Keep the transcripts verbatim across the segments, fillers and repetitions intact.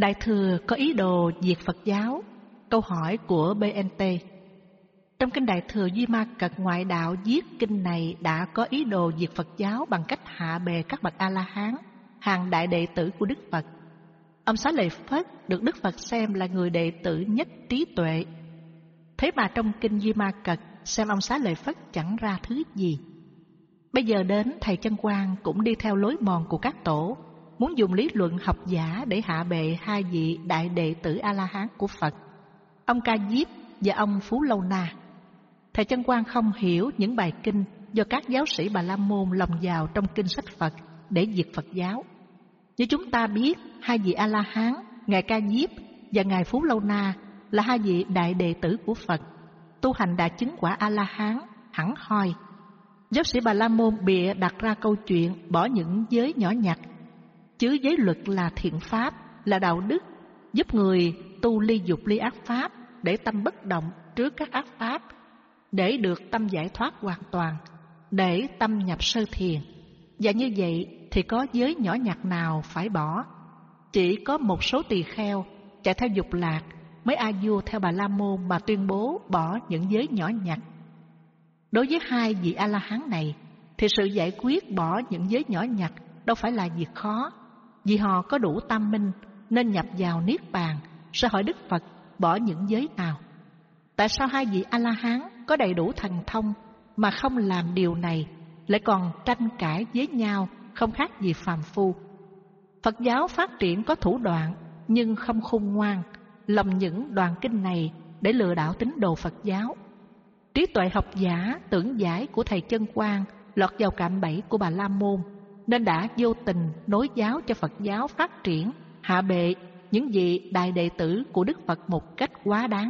Đại thừa có ý đồ diệt Phật giáo? Câu hỏi của bê en tê. Trong kinh Đại thừa Duy Ma Cật ngoại đạo viết kinh này đã có ý đồ diệt Phật giáo bằng cách hạ bệ các bậc A-la-hán, hàng đại đệ tử của Đức Phật. Ông Xá Lợi Phất được Đức Phật xem là người đệ tử nhất trí tuệ. Thế mà trong kinh Duy Ma Cật xem ông Xá Lợi Phất chẳng ra thứ gì. Bây giờ đến thầy Chân Quang cũng đi theo lối mòn của các tổ, muốn dùng lý luận học giả để hạ bệ hai vị đại đệ tử A-la-hán của Phật, ông Ca Diếp và ông Phú Lâu Na. Thầy Chân Quang không hiểu những bài kinh do các giáo sĩ Bà La Môn lồng vào trong kinh sách Phật để diệt Phật giáo. Như chúng ta biết, hai vị A-la-hán, Ngài Ca Diếp và Ngài Phú Lâu Na là hai vị đại đệ tử của Phật, tu hành đã chứng quả A-la-hán hẳn hoi. Giáo sĩ Bà La Môn bịa đặt ra câu chuyện bỏ những giới nhỏ nhặt, chứ giới luật là thiện pháp, là đạo đức, giúp người tu ly dục ly ác pháp để tâm bất động trước các ác pháp, để được tâm giải thoát hoàn toàn, để tâm nhập sơ thiền. Và như vậy thì có giới nhỏ nhặt nào phải bỏ? Chỉ có một số tỳ kheo chạy theo dục lạc mới a vua theo Bà La Môn mà tuyên bố bỏ những giới nhỏ nhặt. Đối với hai vị A-la-hán này thì sự giải quyết bỏ những giới nhỏ nhặt đâu phải là việc khó, vì họ có đủ tam minh nên nhập vào niết bàn. Sẽ hỏi Đức Phật bỏ những giới nào? Tại sao hai vị A-la-hán có đầy đủ thần thông mà không làm điều này, lại còn tranh cãi với nhau không khác gì phàm phu? Phật giáo phát triển có thủ đoạn nhưng không khôn ngoan, lầm những đoạn kinh này để lừa đảo tín đồ Phật giáo. Trí tuệ học giả tưởng giải của thầy Chân Quang lọt vào cạm bẫy của Bà La Môn, nên đã vô tình nối giáo cho Phật giáo phát triển, hạ bệ những vị đại đệ tử của Đức Phật một cách quá đáng.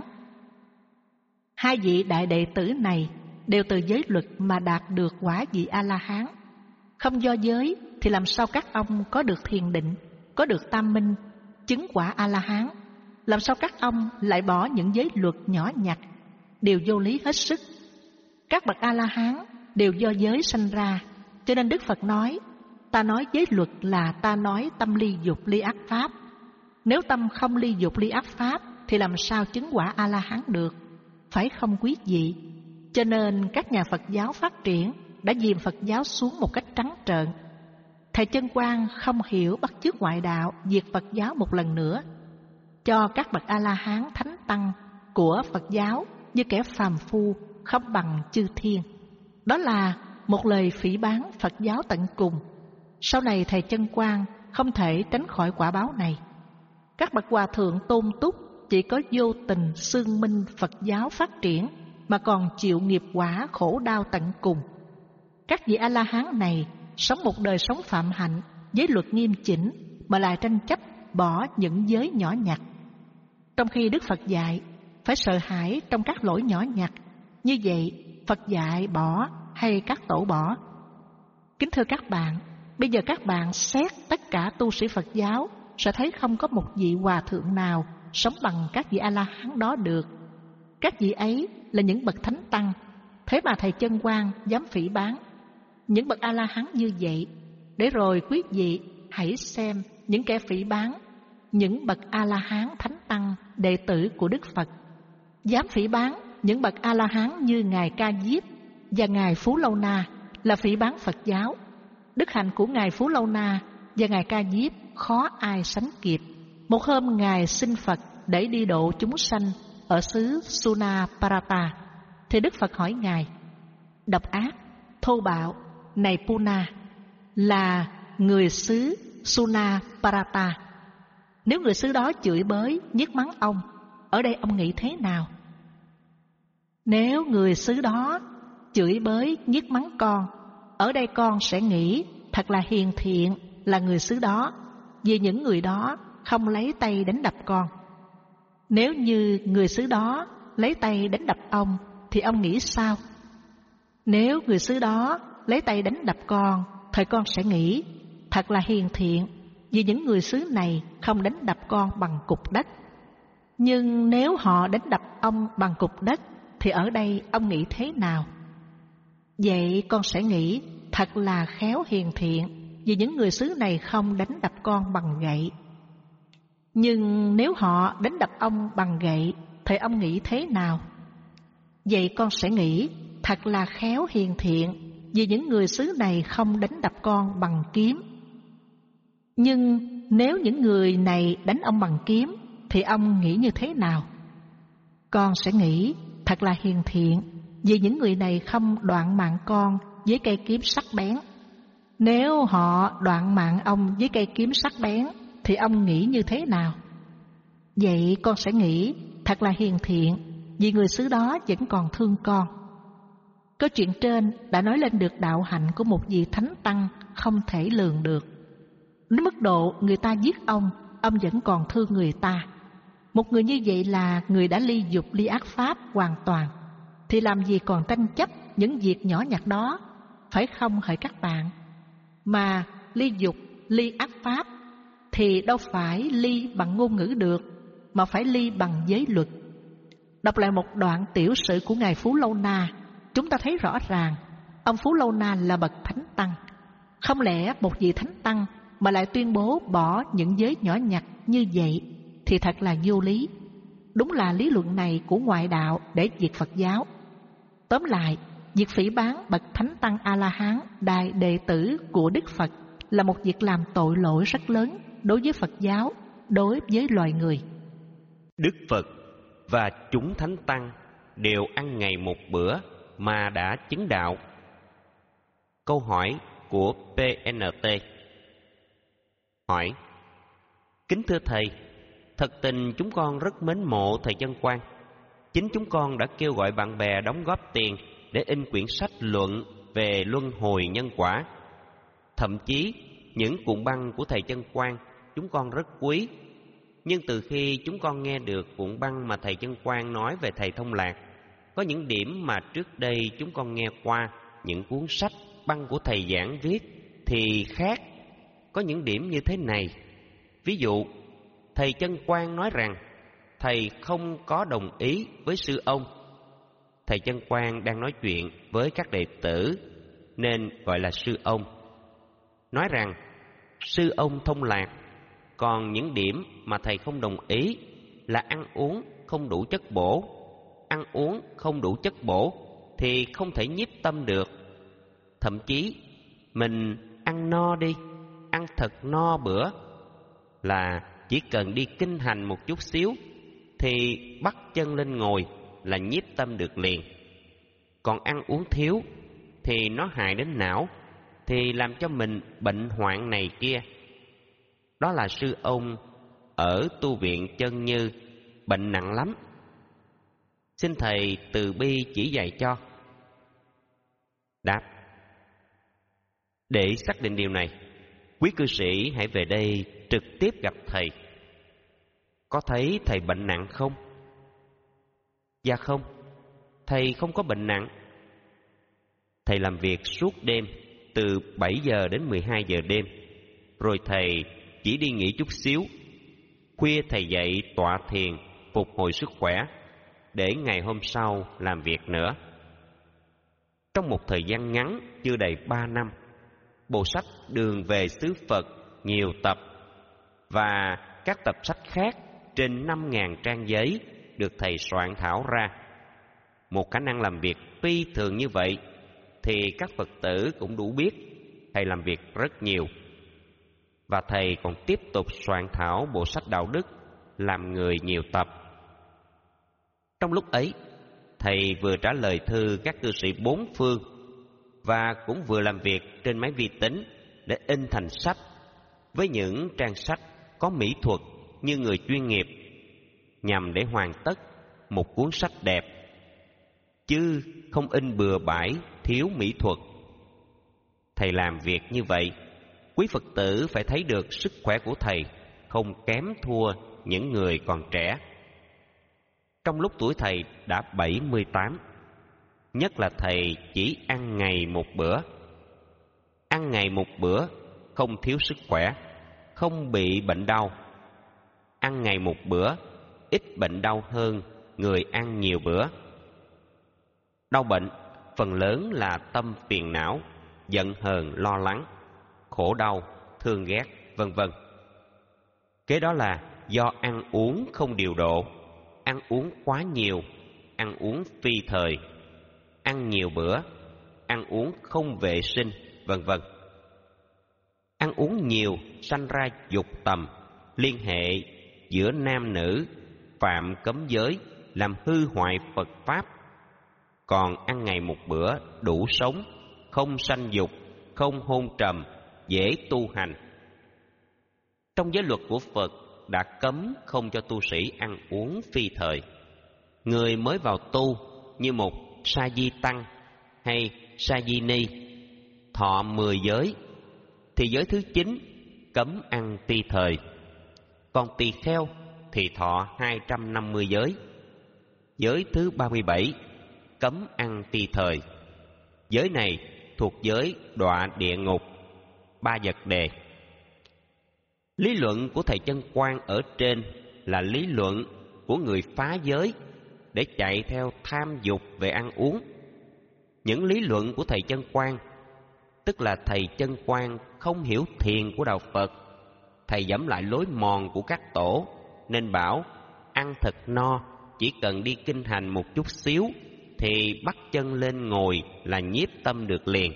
Hai vị đại đệ tử này đều từ giới luật mà đạt được quả vị A-la-hán. Không do giới thì làm sao các ông có được thiền định, có được tam minh, chứng quả A-la-hán? Làm sao các ông lại bỏ những giới luật nhỏ nhặt, đều vô lý hết sức? Các bậc A-la-hán đều do giới sanh ra, cho nên Đức Phật nói, ta nói giới luật là ta nói tâm ly dục ly ác pháp. Nếu tâm không ly dục ly ác pháp thì làm sao chứng quả A-la-hán được? Phải không quý vị? Cho nên các nhà Phật giáo phát triển đã dìm Phật giáo xuống một cách trắng trợn. Thầy Chân Quang không hiểu bắt chước ngoại đạo diệt Phật giáo một lần nữa, cho các bậc A-la-hán thánh tăng của Phật giáo như kẻ phàm phu, không bằng chư thiên. Đó là một lời phỉ báng Phật giáo tận cùng. Sau này thầy Chân Quang không thể tránh khỏi quả báo này. Các bậc hòa thượng tôn túc chỉ có vô tình xương minh Phật giáo phát triển mà còn chịu nghiệp quả khổ đau tận cùng. Các vị A-la-hán này sống một đời sống phạm hạnh, giới luật nghiêm chỉnh mà lại tranh chấp bỏ những giới nhỏ nhặt. Trong khi Đức Phật dạy phải sợ hãi trong các lỗi nhỏ nhặt, như vậy Phật dạy bỏ hay các tổ bỏ? Kính thưa các bạn, bây giờ các bạn xét tất cả tu sĩ Phật giáo sẽ thấy không có một vị hòa thượng nào sống bằng các vị A-la-hán đó được. Các vị ấy là những bậc thánh tăng, thế mà thầy Chân Quang dám phỉ báng những bậc A-la-hán như vậy. Để rồi quý vị hãy xem những kẻ phỉ báng những bậc A-la-hán thánh tăng đệ tử của Đức Phật, dám phỉ báng những bậc A-la-hán như Ngài Ca Diếp và Ngài Phú Lâu Na là phỉ báng Phật giáo. Đức hạnh của Ngài Phú Lâu Na và Ngài Ca Diếp khó ai sánh kịp. Một hôm Ngài xin Phật để đi độ chúng sanh ở xứ Sunaparata, thì Đức Phật hỏi Ngài: độc ác, thô bạo này Puna, là người xứ Sunaparata, nếu người xứ đó chửi bới, nhiếc mắng ông, ở đây ông nghĩ thế nào? Nếu người xứ đó chửi bới, nhiếc mắng con, ở đây con sẽ nghĩ thật là hiền thiện là người xứ đó, vì những người đó không lấy tay đánh đập con. Nếu như người xứ đó lấy tay đánh đập ông thì ông nghĩ sao? Nếu người xứ đó lấy tay đánh đập con, thời con sẽ nghĩ thật là hiền thiện, vì những người xứ này không đánh đập con bằng cục đất. Nhưng nếu họ đánh đập ông bằng cục đất thì ở đây ông nghĩ thế nào? Vậy con sẽ nghĩ thật là khéo hiền thiện, vì những người xứ này không đánh đập con bằng gậy. Nhưng nếu họ đánh đập ông bằng gậy thì ông nghĩ thế nào? Vậy con sẽ nghĩ thật là khéo hiền thiện, vì những người xứ này không đánh đập con bằng kiếm. Nhưng nếu những người này đánh ông bằng kiếm thì ông nghĩ như thế nào? Con sẽ nghĩ thật là hiền thiện, vì những người này không đoạn mạng con với cây kiếm sắc bén. Nếu họ đoạn mạng ông với cây kiếm sắc bén thì ông nghĩ như thế nào? Vậy con sẽ nghĩ thật là hiền thiện, vì người xứ đó vẫn còn thương con. Câu chuyện trên đã nói lên được đạo hạnh của một vị thánh tăng không thể lường được. Đến mức độ người ta giết ông, ông vẫn còn thương người ta. Một người như vậy là người đã ly dục ly ác pháp hoàn toàn, thì làm gì còn tranh chấp những việc nhỏ nhặt đó, phải không hỡi các bạn? Mà ly dục ly ác pháp thì đâu phải ly bằng ngôn ngữ được, mà phải ly bằng giới luật. Đọc lại một đoạn tiểu sử của ngài Phú Lâu Na, chúng ta thấy rõ ràng ông Phú Lâu Na là bậc thánh tăng. Không lẽ một vị thánh tăng mà lại tuyên bố bỏ những giới nhỏ nhặt như vậy thì thật là vô lý. Đúng là lý luận này của ngoại đạo để diệt Phật giáo. Tóm lại, việc phỉ báng bậc thánh tăng A-la-hán, đại đệ tử của Đức Phật là một việc làm tội lỗi rất lớn đối với Phật giáo, đối với loài người. Đức Phật và chúng thánh tăng đều ăn ngày một bữa mà đã chứng đạo. Câu hỏi của pê en tê. Hỏi: Kính thưa Thầy, thật tình chúng con rất mến mộ Thầy Chân Quang. Chính chúng con đã kêu gọi bạn bè đóng góp tiền để in quyển sách luận về luân hồi nhân quả. Thậm chí những cuộn băng của Thầy Chân Quang chúng con rất quý. Nhưng từ khi chúng con nghe được cuộn băng mà Thầy Chân Quang nói về Thầy Thông Lạc, có những điểm mà trước đây chúng con nghe qua những cuốn sách băng của Thầy giảng viết thì khác. Có những điểm như thế này. Ví dụ, Thầy Chân Quang nói rằng Thầy không có đồng ý với sư ông. Thầy Chân Quang đang nói chuyện với các đệ tử nên gọi là sư ông. Nói rằng sư ông thông lạc, còn những điểm mà thầy không đồng ý là ăn uống không đủ chất bổ. Ăn uống không đủ chất bổ thì không thể nhiếp tâm được. Thậm chí mình ăn no đi, ăn thật no bữa, là chỉ cần đi kinh hành một chút xíu thì bắt chân lên ngồi là nhiếp tâm được liền. Còn ăn uống thiếu thì nó hại đến não, thì làm cho mình bệnh hoạn này kia. Đó là sư ông ở tu viện Chân Như, bệnh nặng lắm. Xin Thầy từ bi chỉ dạy cho. Đáp: Để xác định điều này, quý cư sĩ hãy về đây trực tiếp gặp Thầy. Có thấy Thầy bệnh nặng không? Dạ không, Thầy không có bệnh nặng. Thầy làm việc suốt đêm từ bảy giờ đến mười hai giờ đêm, rồi Thầy chỉ đi nghỉ chút xíu. Khuya Thầy dậy tọa thiền phục hồi sức khỏe để ngày hôm sau làm việc nữa. Trong một thời gian ngắn chưa đầy ba năm, bộ sách Đường về xứ Phật nhiều tập và các tập sách khác trên năm ngàn trang giấy được Thầy soạn thảo ra. Một khả năng làm việc phi thường như vậy thì các Phật tử cũng đủ biết Thầy làm việc rất nhiều. Và Thầy còn tiếp tục soạn thảo bộ sách đạo đức làm người nhiều tập. Trong lúc ấy, Thầy vừa trả lời thư các cư sĩ bốn phương và cũng vừa làm việc trên máy vi tính để in thành sách với những trang sách có mỹ thuật như người chuyên nghiệp, nhằm để hoàn tất một cuốn sách đẹp, chứ không in bừa bãi thiếu mỹ thuật. Thầy làm việc như vậy, quý Phật tử phải thấy được sức khỏe của Thầy không kém thua những người còn trẻ. Trong lúc tuổi Thầy đã bảy mươi tám, nhất là Thầy chỉ ăn ngày một bữa. Ăn ngày một bữa, không thiếu sức khỏe, không bị bệnh đau. Ăn ngày một bữa, ít bệnh đau hơn người ăn nhiều bữa. Đau bệnh phần lớn là tâm phiền não, giận hờn lo lắng, khổ đau, thương ghét, vân vân. Kế đó là do ăn uống không điều độ, ăn uống quá nhiều, ăn uống phi thời, ăn nhiều bữa, ăn uống không vệ sinh, vân vân. Ăn uống nhiều sanh ra dục tầm, liên hệ giữa nam nữ, phạm cấm giới, làm hư hoại Phật Pháp. Còn ăn ngày một bữa đủ sống, không sanh dục, không hôn trầm, dễ tu hành. Trong giới luật của Phật đã cấm không cho tu sĩ ăn uống phi thời. Người mới vào tu như một sa di tăng hay sa di ni thọ mười giới thì giới thứ chín cấm ăn ti thời, còn tỳ kheo thì thọ hai trăm năm mươi giới. Giới thứ ba mươi bảy cấm ăn ti thời. Giới này thuộc giới đọa địa ngục, ba vật đề. Lý luận của thầy Chân Quang ở trên là lý luận của người phá giới để chạy theo tham dục về ăn uống. Những lý luận của thầy Chân Quang, tức là thầy Chân Quang không hiểu thiền của đạo Phật. Thầy dẫm lại lối mòn của các tổ nên bảo ăn thật no, chỉ cần đi kinh hành một chút xíu thì bắt chân lên ngồi là nhiếp tâm được liền.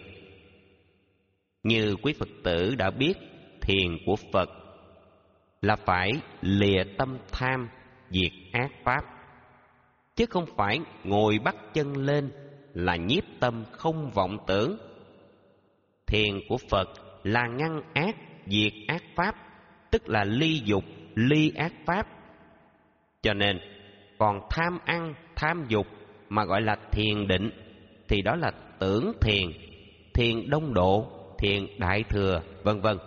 Như quý Phật tử đã biết, thiền của Phật là phải lìa tâm tham, diệt ác pháp, chứ không phải ngồi bắt chân lên là nhiếp tâm không vọng tưởng. Thiền của Phật là ngăn ác, diệt ác pháp, tức là ly dục, ly ác pháp. Cho nên còn tham ăn, tham dục mà gọi là thiền định thì đó là tưởng thiền, thiền đông độ, thiền đại thừa, vân vân.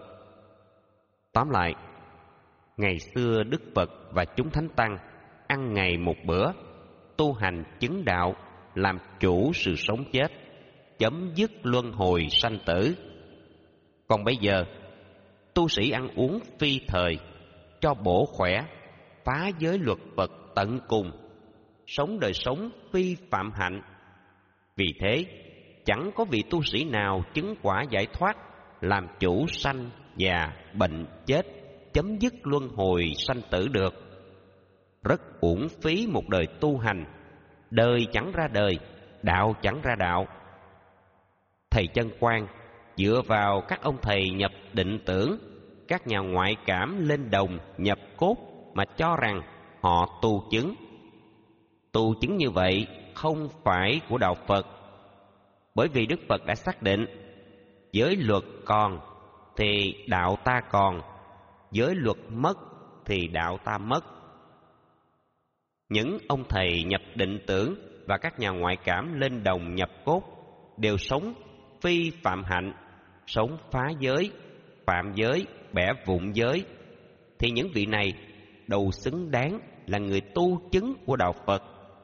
Tóm lại, ngày xưa Đức Phật và chúng thánh tăng ăn ngày một bữa, tu hành chứng đạo, làm chủ sự sống chết, chấm dứt luân hồi sanh tử. Còn bây giờ, tu sĩ ăn uống phi thời, cho bổ khỏe, phá giới luật Phật tận cùng, sống đời sống phi phạm hạnh. Vì thế, chẳng có vị tu sĩ nào chứng quả giải thoát, làm chủ sanh, già, bệnh, chết, chấm dứt luân hồi sanh tử được. Rất uổng phí một đời tu hành, đời chẳng ra đời, đạo chẳng ra đạo. Thầy Chân Quang dựa vào các ông thầy nhập định tưởng, các nhà ngoại cảm lên đồng nhập cốt mà cho rằng họ tu chứng. Tu chứng như vậy không phải của đạo Phật, bởi vì Đức Phật đã xác định giới luật còn thì đạo ta còn, giới luật mất thì đạo ta mất. Những ông thầy nhập định tưởng và các nhà ngoại cảm lên đồng nhập cốt đều sống phi phạm hạnh, sống phá giới, phạm giới, bẻ vụn giới, thì những vị này đâu xứng đáng là người tu chứng của đạo Phật.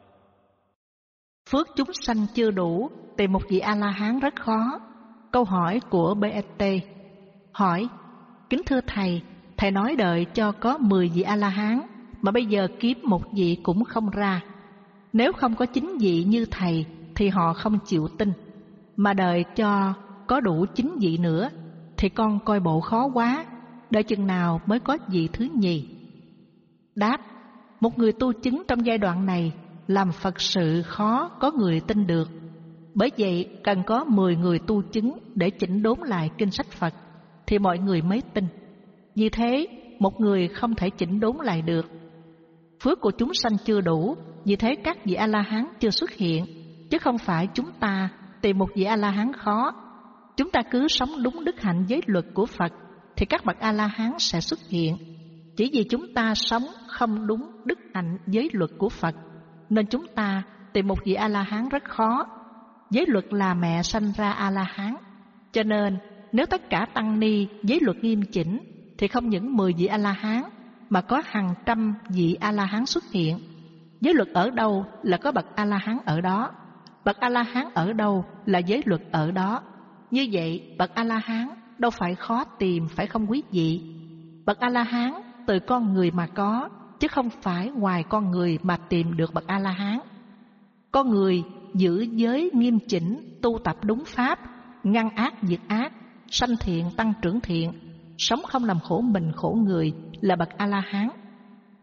Phước chúng sanh chưa đủ, tìm một vị A-la-hán rất khó. Câu hỏi của bê ét tê hỏi: kính thưa thầy, thầy nói đợi cho có mười vị A-la-hán, mà bây giờ kiếm một vị cũng không ra. Nếu không có chín vị như thầy thì họ không chịu tin, mà đợi cho có đủ chín vị nữa thì con coi bộ khó quá, đợi chừng nào mới có vị thứ nhì? Đáp: một người tu chứng trong giai đoạn này làm Phật sự khó có người tin được. Bởi vậy cần có mười người tu chứng để chỉnh đốn lại kinh sách Phật thì mọi người mới tin. Vì thế một người không thể chỉnh đốn lại được. Phước của chúng sanh chưa đủ, vì thế các vị A-la-hán chưa xuất hiện, chứ không phải chúng ta tìm một vị A-la-hán khó. Chúng ta cứ sống đúng đức hạnh giới luật của Phật thì các bậc A-la-hán sẽ xuất hiện. Chỉ vì chúng ta sống không đúng đức hạnh giới luật của Phật nên chúng ta tìm một vị A-la-hán rất khó. Giới luật là mẹ sanh ra A-la-hán, cho nên nếu tất cả tăng ni giới luật nghiêm chỉnh thì không những mười vị A-la-hán mà có hàng trăm vị A-la-hán xuất hiện. Giới luật ở đâu là có bậc A-la-hán ở đó, bậc A-la-hán ở đâu là giới luật ở đó. Như vậy bậc A-la-hán đâu phải khó tìm, phải không quý vị? Bậc A-la-hán từ con người mà có, chứ không phải ngoài con người mà tìm được bậc A-la-hán. Con người giữ giới nghiêm chỉnh, tu tập đúng pháp, ngăn ác diệt ác, sanh thiện tăng trưởng thiện, sống không làm khổ mình khổ người là bậc A-la-hán.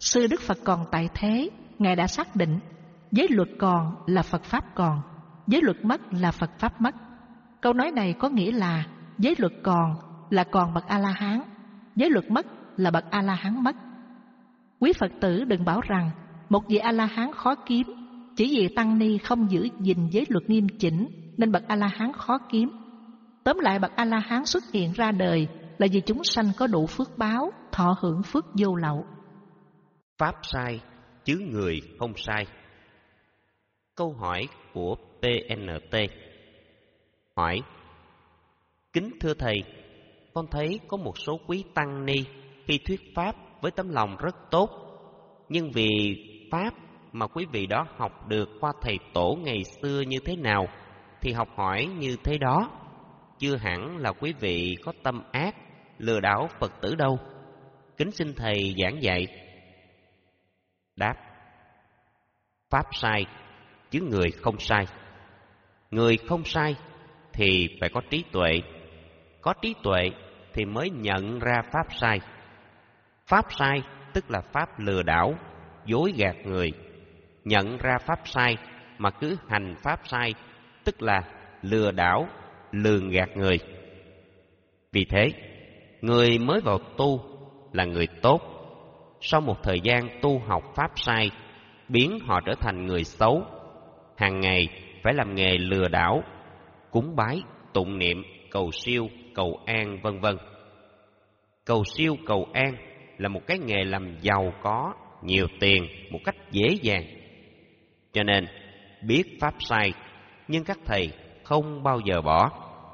Xưa Đức Phật còn tại thế, Ngài đã xác định giới luật còn là Phật Pháp còn, giới luật mất là Phật Pháp mất. Câu nói này có nghĩa là giới luật còn là còn bậc A-la-hán, giới luật mất là bậc A-la-hán mất. Quý Phật tử đừng bảo rằng một vị A-la-hán khó kiếm, chỉ vì tăng ni không giữ gìn giới luật nghiêm chỉnh nên bậc A-la-hán khó kiếm. Tóm lại, bậc A-la-hán xuất hiện ra đời là vì chúng sanh có đủ phước báo, thọ hưởng phước vô lậu. Pháp sai chứ người không sai. Câu hỏi của pê en tê hỏi: Kính thưa Thầy, con thấy có một số quý tăng ni khi thuyết Pháp với tấm lòng rất tốt, nhưng vì Pháp mà quý vị đó học được qua thầy tổ ngày xưa như thế nào thì học hỏi như thế đó, chưa hẳn là quý vị có tâm ác lừa đảo Phật tử đâu. Kính xin Thầy giảng dạy. Đáp: Pháp sai chứ người không sai. Người không sai thì phải có trí tuệ, có trí tuệ thì mới nhận ra pháp sai. Pháp sai tức là pháp lừa đảo, dối gạt người. Nhận ra pháp sai mà cứ hành pháp sai tức là lừa đảo, lường gạt người. Vì thế, người mới vào tu là người tốt, sau một thời gian tu học pháp sai, biến họ trở thành người xấu. Hàng ngày phải làm nghề lừa đảo, cúng bái, tụng niệm, cầu siêu, cầu an, vân vân. Cầu siêu, cầu an là một cái nghề làm giàu có, nhiều tiền một cách dễ dàng. Cho nên, biết pháp sai, nhưng các thầy không bao giờ bỏ.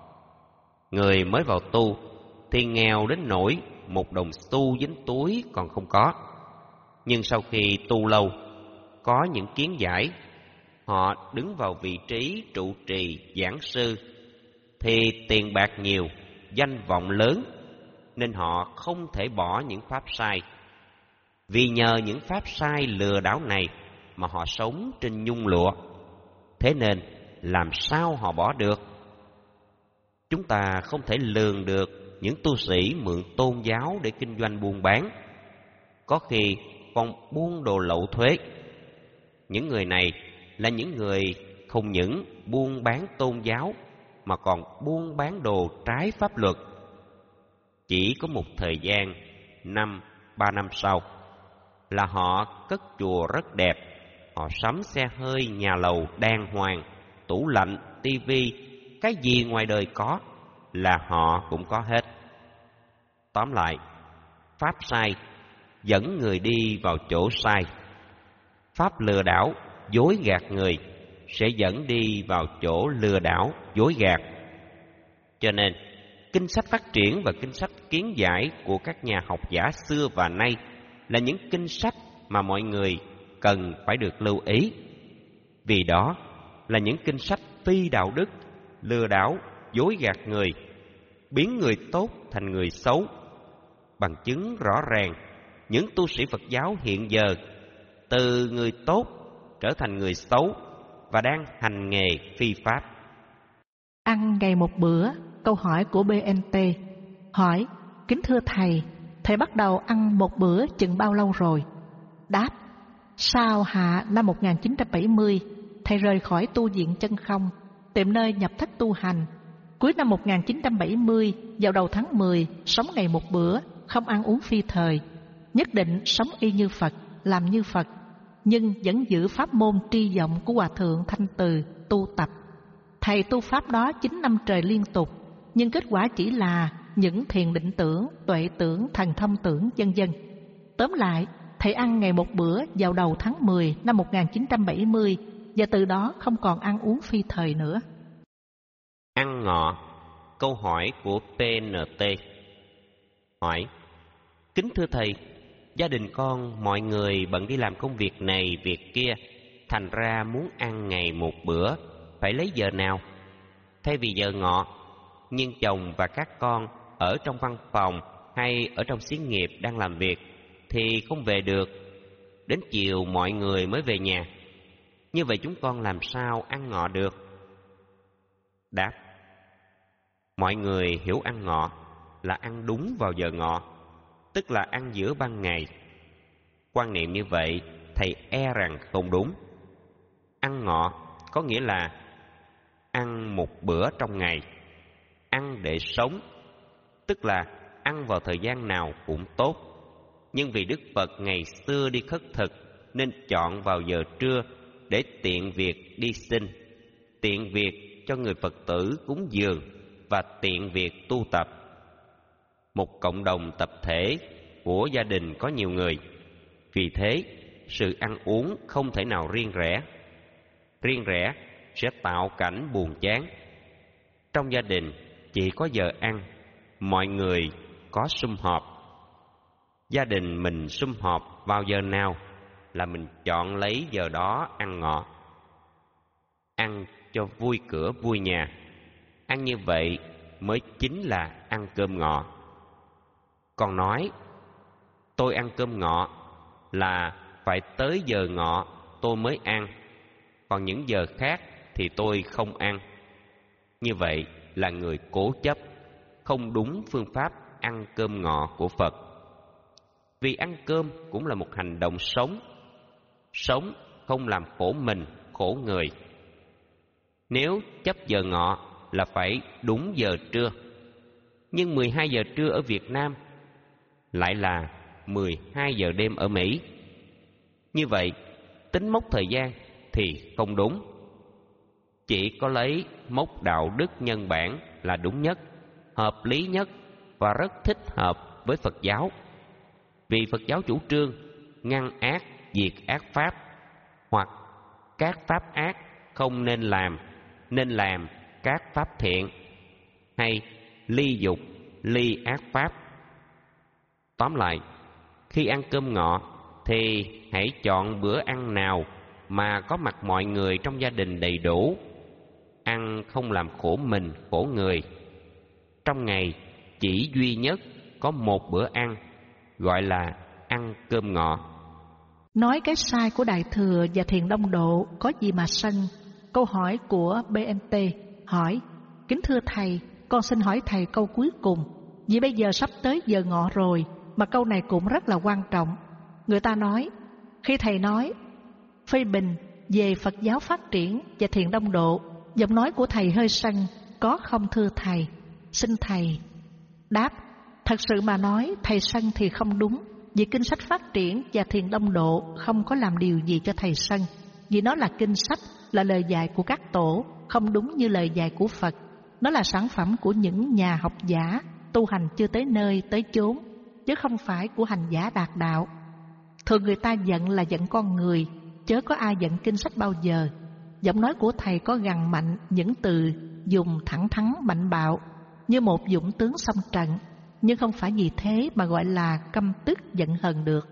Người mới vào tu thì nghèo đến nỗi một đồng xu dính túi còn không có. Nhưng sau khi tu lâu, có những kiến giải, họ đứng vào vị trí trụ trì giảng sư, thì tiền bạc nhiều, danh vọng lớn, nên họ không thể bỏ những pháp sai. Vì nhờ những pháp sai lừa đảo này mà họ sống trên nhung lụa. Thế nên làm sao họ bỏ được? Chúng ta không thể lường được những tu sĩ mượn tôn giáo để kinh doanh buôn bán, có khi còn buôn đồ lậu thuế. Những người này là những người không những buôn bán tôn giáo mà còn buôn bán đồ trái pháp luật. Chỉ có một thời gian năm, ba năm sau là họ cất chùa rất đẹp, họ sắm xe hơi, nhà lầu đàng hoàng, tủ lạnh, tivi, cái gì ngoài đời có là họ cũng có hết. Tóm lại, pháp sai dẫn người đi vào chỗ sai. Pháp lừa đảo, dối gạt người sẽ dẫn đi vào chỗ lừa đảo, dối gạt. Cho nên, kinh sách phát triển và kinh sách kiến giải của các nhà học giả xưa và nay là những kinh sách mà mọi người cần phải được lưu ý. Vì đó là những kinh sách phi đạo đức, lừa đảo, dối gạt người, biến người tốt thành người xấu. Bằng chứng rõ ràng, những tu sĩ Phật giáo hiện giờ từ người tốt trở thành người xấu và đang hành nghề phi pháp. Ăn ngày một bữa. Câu hỏi của bê en tê hỏi: Kính thưa Thầy, Thầy bắt đầu ăn một bữa chừng bao lâu rồi? Đáp: Sau hạ năm một nghìn chín trăm bảy mươi, Thầy rời khỏi tu viện Chân Không, tìm nơi nhập thất tu hành. Cuối năm một nghìn chín trăm bảy mươi, vào đầu tháng mười, sống ngày một bữa, không ăn uống phi thời, nhất định sống y như Phật, làm như Phật, nhưng vẫn giữ pháp môn tri vọng của Hòa Thượng Thanh Từ tu tập. Thầy tu pháp đó chín năm trời liên tục, nhưng kết quả chỉ là những thiền định tưởng, tuệ tưởng, thần thông tưởng, vân vân. Tóm lại, thầy ăn ngày một bữa vào đầu tháng mười năm một nghìn chín trăm bảy mươi, và từ đó không còn ăn uống phi thời nữa. Ăn ngọ. Câu hỏi của pê en tê hỏi: Kính thưa Thầy, gia đình con mọi người bận đi làm công việc này việc kia, thành ra muốn ăn ngày một bữa phải lấy giờ nào? Thay vì giờ ngọ, nhưng chồng và các con ở trong văn phòng hay ở trong xí nghiệp đang làm việc thì không về được. Đến chiều mọi người mới về nhà. Như vậy chúng con làm sao ăn ngọ được? Đáp: Mọi người hiểu ăn ngọ là ăn đúng vào giờ ngọ, tức là ăn giữa ban ngày. Quan niệm như vậy thầy e rằng không đúng. Ăn ngọ có nghĩa là ăn một bữa trong ngày, ăn để sống, tức là ăn vào thời gian nào cũng tốt. Nhưng vì Đức Phật ngày xưa đi khất thực nên chọn vào giờ trưa để tiện việc đi sinh, tiện việc cho người Phật tử cúng dường và tiện việc tu tập. Một cộng đồng tập thể của gia đình có nhiều người, vì thế sự ăn uống không thể nào riêng rẽ. Riêng rẽ sẽ tạo cảnh buồn chán. Trong gia đình chỉ có giờ ăn, mọi người có sum họp. Gia đình mình sum họp vào giờ nào là mình chọn lấy giờ đó ăn ngọ. Ăn cho vui cửa vui nhà. Ăn như vậy mới chính là ăn cơm ngọ. Còn nói tôi ăn cơm ngọ là phải tới giờ ngọ tôi mới ăn, còn những giờ khác thì tôi không ăn. Như vậy là người cố chấp, không đúng phương pháp ăn cơm ngọ của Phật. Vì ăn cơm cũng là một hành động sống, sống không làm khổ mình, khổ người. Nếu chấp giờ ngọ là phải đúng giờ trưa, nhưng mười hai giờ trưa ở Việt Nam lại là mười hai giờ đêm ở Mỹ. Như vậy, tính mốc thời gian thì không đúng. Chỉ có lấy mốc đạo đức nhân bản là đúng nhất, hợp lý nhất và rất thích hợp với Phật giáo. Vì Phật giáo chủ trương ngăn ác, diệt ác pháp, hoặc các pháp ác không nên làm, nên làm các pháp thiện, hay ly dục, ly ác pháp. Tóm lại, khi ăn cơm ngọ thì hãy chọn bữa ăn nào mà có mặt mọi người trong gia đình đầy đủ, ăn không làm khổ mình, khổ người. Trong ngày chỉ duy nhất có một bữa ăn, gọi là ăn cơm ngọ. Nói cái sai của Đại Thừa và Thiền Đông Độ có gì mà sân? Câu hỏi của bê en tê hỏi: kính thưa thầy, con xin hỏi thầy câu cuối cùng, vì bây giờ sắp tới giờ ngọ rồi, mà câu này cũng rất là quan trọng. Người ta nói, khi thầy nói phê bình về Phật giáo phát triển và Thiền Đông Độ, giọng nói của thầy hơi sân, có không thưa thầy? Xin thầy đáp. Thật sự mà nói, thầy sân thì không đúng, vì kinh sách phát triển và Thiền Đông Độ không có làm điều gì cho thầy sân, vì nó là kinh sách, là lời dạy của các tổ, không đúng như lời dạy của Phật. Nó là sản phẩm của những nhà học giả tu hành chưa tới nơi tới chốn, chứ không phải của hành giả đạt đạo. Thường người ta giận là giận con người, chớ có ai giận kinh sách bao giờ. Giọng nói của thầy có gằn mạnh những từ dùng thẳng thắn mạnh bạo, như một dũng tướng xông trận, nhưng không phải vì thế mà gọi là căm tức giận hờn được.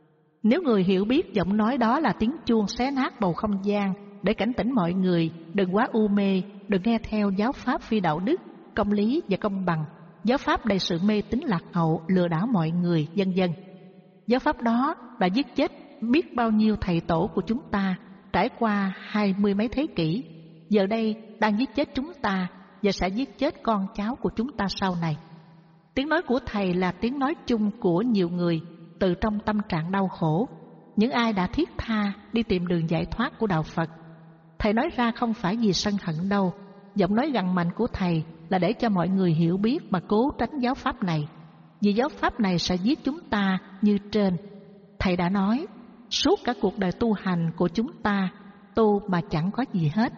Nếu người hiểu biết giọng nói đó là tiếng chuông xé nát bầu không gian để cảnh tỉnh mọi người đừng quá u mê, đừng nghe theo giáo pháp phi đạo đức, công lý và công bằng, giáo pháp đầy sự mê tín lạc hậu, lừa đảo mọi người, vân vân. Giáo pháp đó đã giết chết biết bao nhiêu thầy tổ của chúng ta trải qua hai mươi mấy thế kỷ, giờ đây đang giết chết chúng ta và sẽ giết chết con cháu của chúng ta sau này. Tiếng nói của thầy là tiếng nói chung của nhiều người từ trong tâm trạng đau khổ, những ai đã thiết tha đi tìm đường giải thoát của đạo Phật. Thầy nói ra không phải vì sân hận đâu. Giọng nói gằn mạnh của thầy là để cho mọi người hiểu biết mà cố tránh giáo pháp này, vì giáo pháp này sẽ giết chúng ta như trên. Thầy đã nói, suốt cả cuộc đời tu hành của chúng ta, tu mà chẳng có gì hết.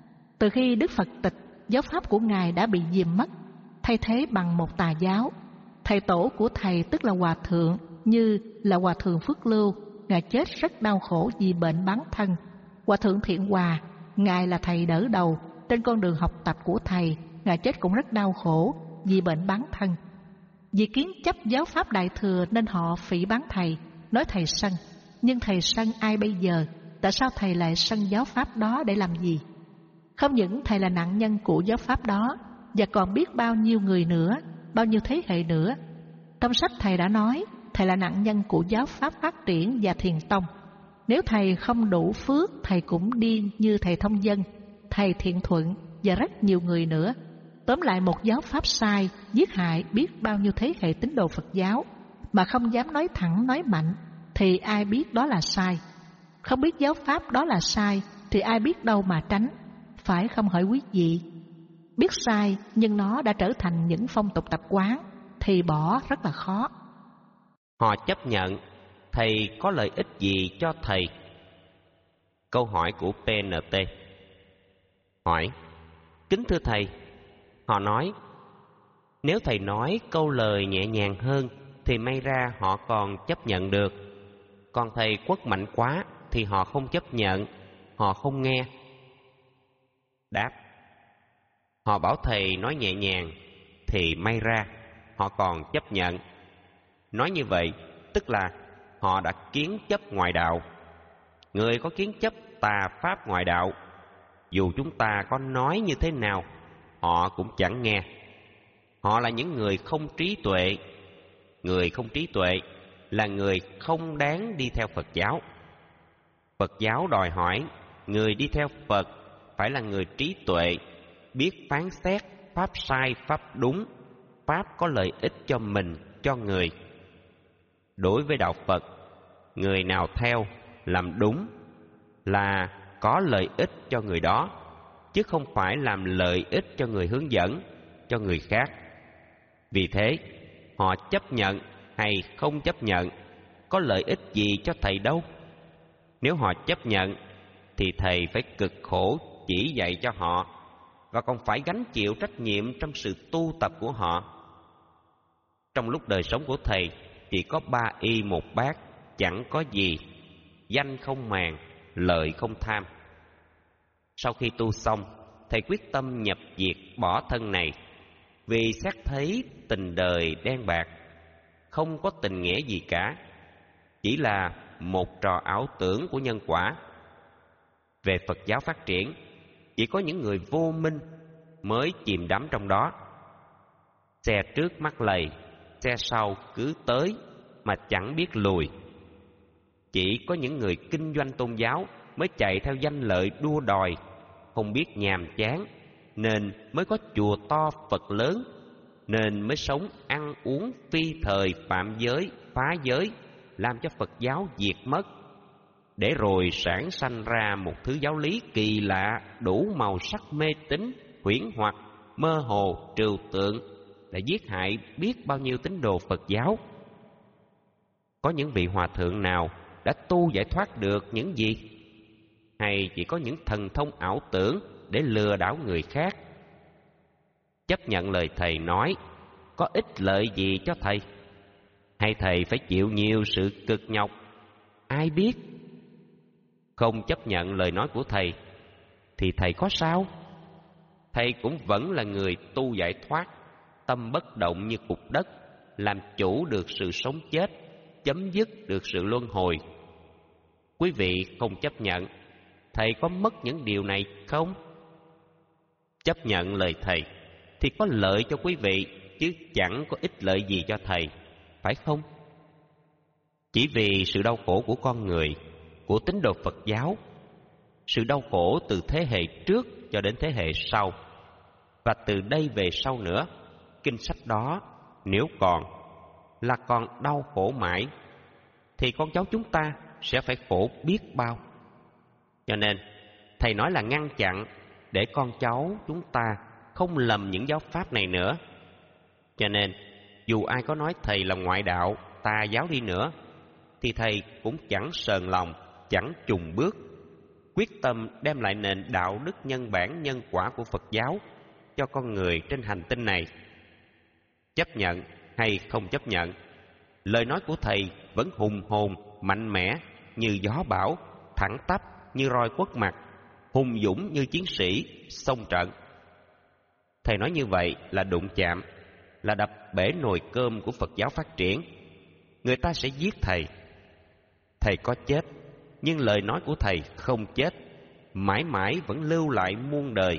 Từ khi Đức Phật tịch, giáo pháp của Ngài đã bị dìm mất, thay thế bằng một tà giáo. Thầy tổ của thầy tức là Hòa Thượng, như là Hòa Thượng Phước Lưu, Ngài chết rất đau khổ vì bệnh bán thân. Hòa Thượng Thiện Hòa, Ngài là thầy đỡ đầu trên con đường học tập của thầy, Ngài chết cũng rất đau khổ vì bệnh bán thân. Vì kiến chấp giáo pháp Đại Thừa nên họ phỉ báng thầy, nói thầy sân. Nhưng thầy sân ai bây giờ? Tại sao thầy lại sân giáo pháp đó để làm gì? Không những thầy là nạn nhân của giáo pháp đó, và còn biết bao nhiêu người nữa, bao nhiêu thế hệ nữa. Trong sách thầy đã nói, thầy là nạn nhân của giáo pháp phát triển và Thiền Tông. Nếu thầy không đủ phước, thầy cũng điên như thầy Thông Dân, thầy Thiện Thuận và rất nhiều người nữa. Tóm lại, một giáo pháp sai, giết hại biết bao nhiêu thế hệ tín đồ Phật giáo, mà không dám nói thẳng nói mạnh, thì ai biết đó là sai. Không biết giáo pháp đó là sai thì ai biết đâu mà tránh, phải không hỡi quý vị? Biết sai nhưng nó đã trở thành những phong tục tập quán thì bỏ rất là khó. Họ chấp nhận thầy có lợi ích gì cho thầy? Câu hỏi của pê en tê. Hỏi: kính thưa thầy, họ nói nếu thầy nói câu lời nhẹ nhàng hơn thì may ra họ còn chấp nhận được, còn thầy quất mạnh quá thì họ không chấp nhận, họ không nghe. Đáp: họ bảo thầy nói nhẹ nhàng thì may ra họ còn chấp nhận. Nói như vậy tức là họ đã kiến chấp ngoại đạo. Người có kiến chấp tà pháp ngoại đạo, dù chúng ta có nói như thế nào họ cũng chẳng nghe. Họ là những người không trí tuệ. Người không trí tuệ là người không đáng đi theo Phật giáo. Phật giáo đòi hỏi người đi theo Phật phải là người trí tuệ, biết phán xét pháp sai pháp đúng, pháp có lợi ích cho mình, cho người. Đối với đạo Phật, người nào theo làm đúng là có lợi ích cho người đó, chứ không phải làm lợi ích cho người hướng dẫn, cho người khác. Vì thế, họ chấp nhận hay không chấp nhận có lợi ích gì cho thầy đâu. Nếu họ chấp nhận thì thầy phải cực khổ chỉ dạy cho họ, và còn phải gánh chịu trách nhiệm trong sự tu tập của họ. Trong lúc đời sống của thầy chỉ có ba y một bát, chẳng có gì: danh không màng, lợi không tham. Sau khi tu xong, thầy quyết tâm nhập diệt bỏ thân này, vì xét thấy tình đời đen bạc, không có tình nghĩa gì cả, chỉ là một trò ảo tưởng của nhân quả. Về Phật giáo phát triển, chỉ có những người vô minh mới chìm đắm trong đó. Xe trước mắc lầy, xe sau cứ tới mà chẳng biết lùi. Chỉ có những người kinh doanh tôn giáo mới chạy theo danh lợi đua đòi, không biết nhàm chán, nên mới có chùa to Phật lớn, nên mới sống ăn uống phi thời, phạm giới, phá giới, làm cho Phật giáo diệt mất, để rồi sản sanh ra một thứ giáo lý kỳ lạ, đủ màu sắc mê tín, huyễn hoặc, mơ hồ, trừu tượng, để giết hại biết bao nhiêu tín đồ Phật giáo. Có những vị hòa thượng nào đã tu giải thoát được những gì? Hay chỉ có những thần thông ảo tưởng để lừa đảo người khác? Chấp nhận lời thầy nói có ích lợi gì cho thầy? Hay thầy phải chịu nhiều sự cực nhọc? Ai biết? Không chấp nhận lời nói của thầy thì thầy có sao? Thầy cũng vẫn là người tu giải thoát, tâm bất động như cục đất, làm chủ được sự sống chết, chấm dứt được sự luân hồi. Quý vị không chấp nhận, thầy có mất những điều này không? Chấp nhận lời thầy thì có lợi cho quý vị, chứ chẳng có ích lợi gì cho thầy, phải không? Chỉ vì sự đau khổ của con người, của tín đồ Phật giáo, sự đau khổ từ thế hệ trước cho đến thế hệ sau, và từ đây về sau nữa, kinh sách đó nếu còn là còn đau khổ mãi, thì con cháu chúng ta sẽ phải khổ biết bao. Cho nên thầy nói là ngăn chặn để con cháu chúng ta không lầm những giáo pháp này nữa. Cho nên dù ai có nói thầy là ngoại đạo, tà giáo đi nữa, thì thầy cũng chẳng sờn lòng, chẳng chùng bước, quyết tâm đem lại nền đạo đức nhân bản nhân quả của Phật giáo cho con người trên hành tinh này. Chấp nhận hay không chấp nhận, lời nói của thầy vẫn hùng hồn, mạnh mẽ như gió bão, thẳng tắp như roi quất mặt, hùng dũng như chiến sĩ xông trận. Thầy nói như vậy là đụng chạm, là đập bể nồi cơm của Phật giáo phát triển. Người ta sẽ giết thầy. Thầy có chết, nhưng lời nói của thầy không chết, mãi mãi vẫn lưu lại muôn đời.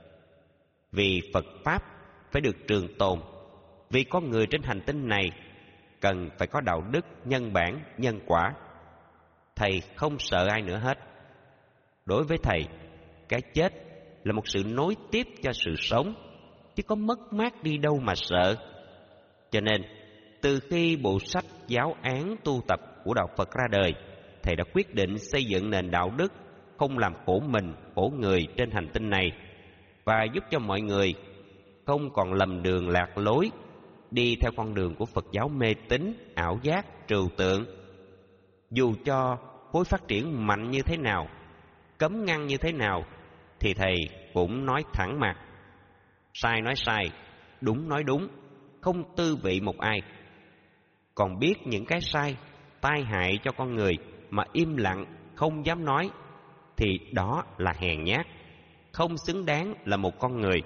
Vì Phật Pháp phải được trường tồn, vì con người trên hành tinh này cần phải có đạo đức, nhân bản, nhân quả. Thầy không sợ ai nữa hết. Đối với thầy, cái chết là một sự nối tiếp cho sự sống, chứ có mất mát đi đâu mà sợ. Cho nên, từ khi bộ sách giáo án tu tập của đạo Phật ra đời, thầy đã quyết định xây dựng nền đạo đức không làm khổ mình, khổ người trên hành tinh này, và giúp cho mọi người không còn lầm đường lạc lối, đi theo con đường của Phật giáo mê tín, ảo giác, trừu tượng. Dù cho khối phát triển mạnh như thế nào, cấm ngăn như thế nào, thì thầy cũng nói thẳng mặt. Sai nói sai, đúng nói đúng, không tư vị một ai. Còn biết những cái sai, tai hại cho con người mà im lặng, không dám nói, thì đó là hèn nhát, không xứng đáng là một con người.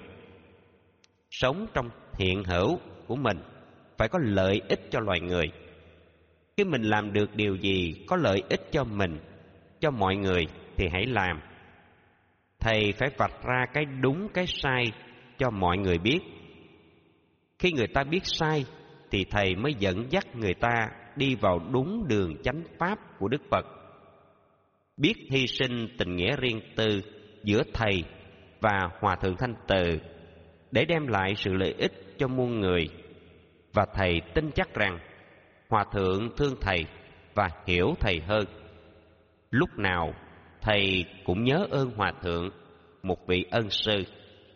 Sống trong hiện hữu của mình phải có lợi ích cho loài người. Khi mình làm được điều gì có lợi ích cho mình, cho mọi người thì hãy làm. Thầy phải vạch ra cái đúng cái sai cho mọi người biết. Khi người ta biết sai thì thầy mới dẫn dắt người ta đi vào đúng đường chánh pháp của Đức Phật. Biết hy sinh tình nghĩa riêng tư giữa thầy và Hòa Thượng Thanh Từ để đem lại sự lợi ích cho muôn người. Và thầy tin chắc rằng Hòa Thượng thương thầy và hiểu thầy hơn. Lúc nào thầy cũng nhớ ơn Hòa Thượng, một vị ân sư.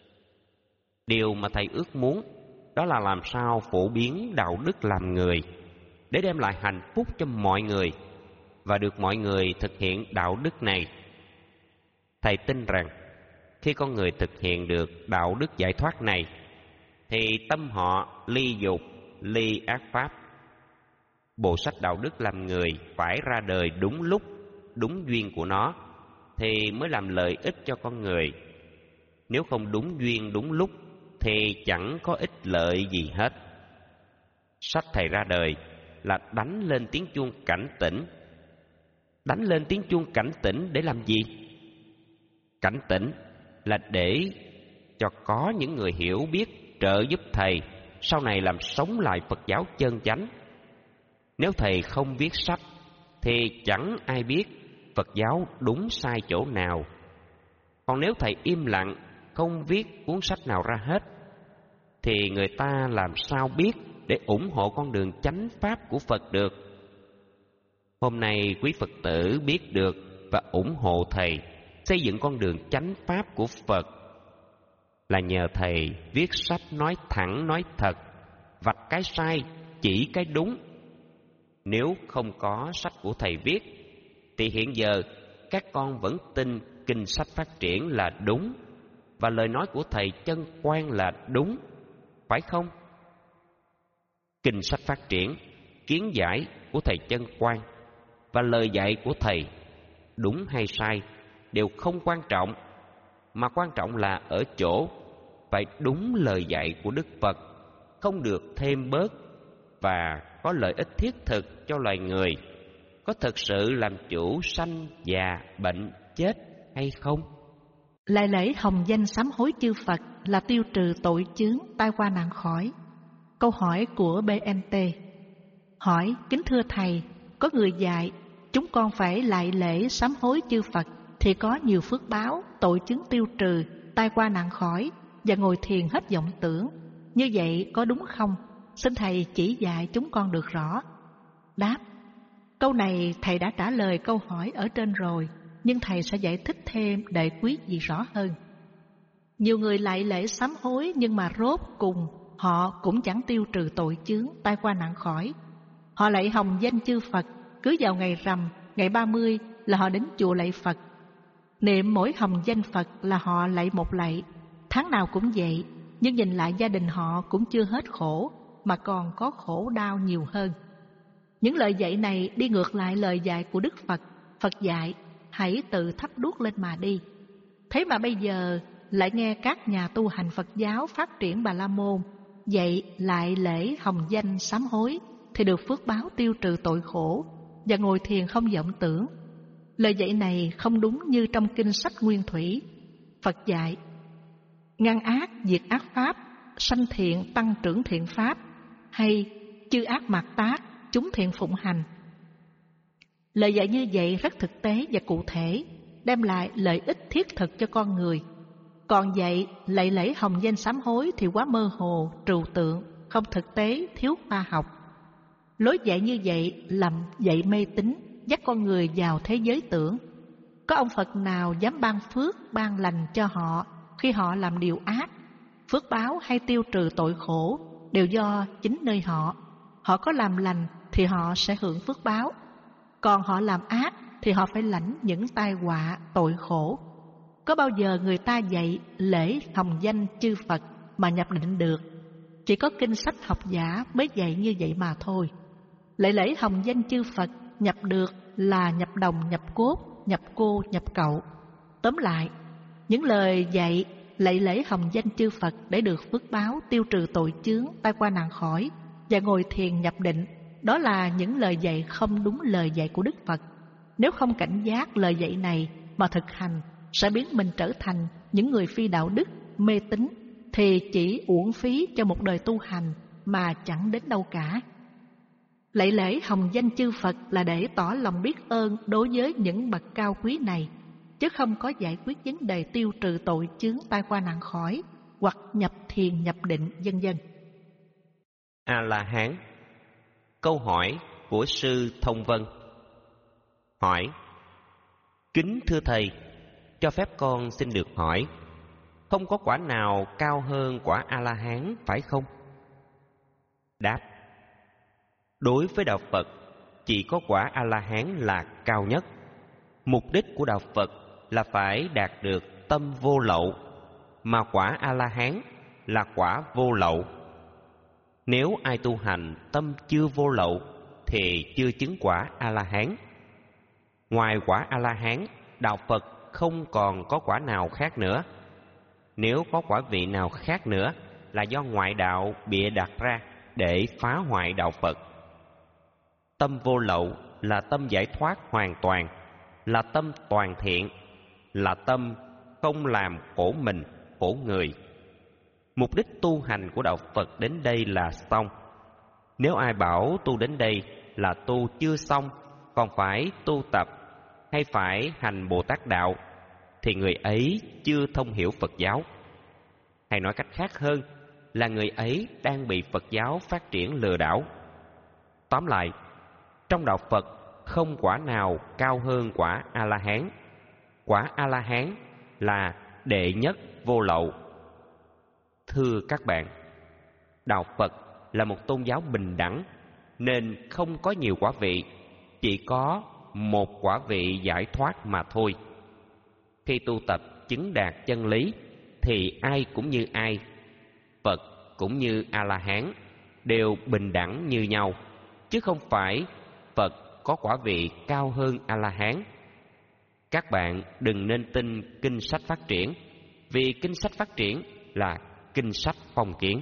Điều mà thầy ước muốn đó là làm sao phổ biến đạo đức làm người để đem lại hạnh phúc cho mọi người và được mọi người thực hiện đạo đức này. Thầy tin rằng khi con người thực hiện được đạo đức giải thoát này thì tâm họ ly dục, ly ác pháp. Bộ sách đạo đức làm người phải ra đời đúng lúc, đúng duyên của nó thì mới làm lợi ích cho con người. Nếu không đúng duyên, đúng lúc thì chẳng có ích lợi gì hết. Sách thầy ra đời là đánh lên tiếng chuông cảnh tỉnh. Đánh lên tiếng chuông cảnh tỉnh để làm gì? Cảnh tỉnh là để cho có những người hiểu biết trợ giúp thầy sau này làm sống lại Phật giáo chân chánh. Nếu thầy không viết sách thì chẳng ai biết Phật giáo đúng sai chỗ nào. Còn nếu thầy im lặng, không viết cuốn sách nào ra hết, thì người ta làm sao biết để ủng hộ con đường chánh pháp của Phật được? Hôm nay quý Phật tử biết được và ủng hộ thầy xây dựng con đường chánh pháp của Phật là nhờ thầy viết sách nói thẳng nói thật, vạch cái sai, chỉ cái đúng. Nếu không có sách của thầy viết thì hiện giờ các con vẫn tin kinh sách phát triển là đúng và lời nói của thầy Chân Quan là đúng, phải không? Kinh sách phát triển, kiến giải của thầy Chân Quan và lời dạy của thầy đúng hay sai đều không quan trọng, mà quan trọng là ở chỗ phải đúng lời dạy của Đức Phật, không được thêm bớt, và có lợi ích thiết thực cho loài người, có thực sự làm chủ sanh, già, bệnh, chết hay không? Lại lễ hồng danh sám hối chư Phật là tiêu trừ tội chướng, tai qua nạn khỏi. Câu hỏi của bê en tê. Hỏi: kính thưa thầy, có người dạy chúng con phải lại lễ sám hối chư Phật thì có nhiều phước báo, tội chứng tiêu trừ, tai qua nạn khỏi và ngồi thiền hết vọng tưởng. Như vậy có đúng không? Xin thầy chỉ dạy chúng con được rõ. Đáp: câu này thầy đã trả lời câu hỏi ở trên rồi, nhưng thầy sẽ giải thích thêm để quý vị rõ hơn. Nhiều người lại lễ sám hối nhưng mà rốt cùng họ cũng chẳng tiêu trừ tội chướng, tai qua nạn khỏi. Họ lạy hồng danh chư Phật, cứ vào ngày rằm, ngày ba mươi là họ đến chùa lạy Phật. Niệm mỗi hồng danh Phật là họ lạy một lạy. Tháng nào cũng vậy, nhưng nhìn lại gia đình họ cũng chưa hết khổ, mà còn có khổ đau nhiều hơn. Những lời dạy này đi ngược lại lời dạy của Đức Phật. Phật dạy hãy tự thắp đuốc lên mà đi. Thế mà bây giờ lại nghe các nhà tu hành Phật giáo phát triển Bà La Môn dạy lại lễ hồng danh sám hối thì được phước báo tiêu trừ tội khổ và ngồi thiền không vọng tưởng. Lời dạy này không đúng như trong kinh sách Nguyên Thủy. Phật dạy ngăn ác diệt ác pháp, sanh thiện tăng trưởng thiện pháp, hay chư ác mạt tác chúng thiện phụng hành. Lời dạy như vậy rất thực tế và cụ thể, đem lại lợi ích thiết thực cho con người. Còn dạy lạy lễ hồng danh sám hối thì quá mơ hồ, trừu tượng, không thực tế, thiếu khoa học. Lối dạy như vậy làm dạy mê tín, dắt con người vào thế giới tưởng. Có ông Phật nào dám ban phước, ban lành cho họ khi họ làm điều ác? Phước báo hay tiêu trừ tội khổ đều do chính nơi họ. Họ có làm lành thì họ sẽ hưởng phước báo, còn họ làm ác thì họ phải lãnh những tai họa, tội khổ. Có bao giờ người ta dạy lễ hồng danh chư Phật mà nhập định được? Chỉ có kinh sách học giả mới dạy như vậy mà thôi. Lễ lễ hồng danh chư Phật nhập được là nhập đồng, nhập cốt, nhập cô, nhập cậu. Tóm lại, những lời dạy lạy lễ hồng danh chư Phật để được phước báo, tiêu trừ tội chướng, tai qua nạn khỏi và ngồi thiền nhập định, đó là những lời dạy không đúng lời dạy của Đức Phật. Nếu không cảnh giác lời dạy này mà thực hành, sẽ biến mình trở thành những người phi đạo đức, mê tín, thì chỉ uổng phí cho một đời tu hành mà chẳng đến đâu cả. Lạy lễ hồng danh chư Phật là để tỏ lòng biết ơn đối với những bậc cao quý này, chứ không có giải quyết vấn đề tiêu trừ tội chướng, tai qua nạn khỏi, hoặc nhập thiền nhập định, vân vân. A-la-hán. Câu hỏi của sư Thông Vân. Hỏi: Kính thưa thầy, cho phép con xin được hỏi, không có quả nào cao hơn quả A-la-hán phải không? Đáp: Đối với đạo Phật, chỉ có quả A-la-hán là cao nhất. Mục đích của đạo Phật là phải đạt được tâm vô lậu, mà quả A-la-hán là quả vô lậu. Nếu ai tu hành tâm chưa vô lậu thì chưa chứng quả A-la-hán. Ngoài quả A-la-hán, đạo Phật không còn có quả nào khác nữa. Nếu có quả vị nào khác nữa là do ngoại đạo bịa đặt ra để phá hoại đạo Phật. Tâm vô lậu là tâm giải thoát hoàn toàn, là tâm toàn thiện, là tâm không làm khổ mình, khổ người. Mục đích tu hành của đạo Phật đến đây là xong. Nếu ai bảo tu đến đây là tu chưa xong, còn phải tu tập hay phải hành Bồ Tát đạo, thì người ấy chưa thông hiểu Phật giáo. Hay nói cách khác hơn là người ấy đang bị Phật giáo phát triển lừa đảo. Tóm lại, trong đạo Phật không quả nào cao hơn quả A-la-hán. Quả A-la-hán là đệ nhất vô lậu. Thưa các bạn, đạo Phật là một tôn giáo bình đẳng, nên không có nhiều quả vị, chỉ có một quả vị giải thoát mà thôi. Khi tu tập chứng đạt chân lý thì ai cũng như ai, Phật cũng như A-la-hán, đều bình đẳng như nhau, chứ không phải Phật có quả vị cao hơn A-la-hán. Các bạn đừng nên tin kinh sách phát triển, vì kinh sách phát triển là kinh sách phong kiến.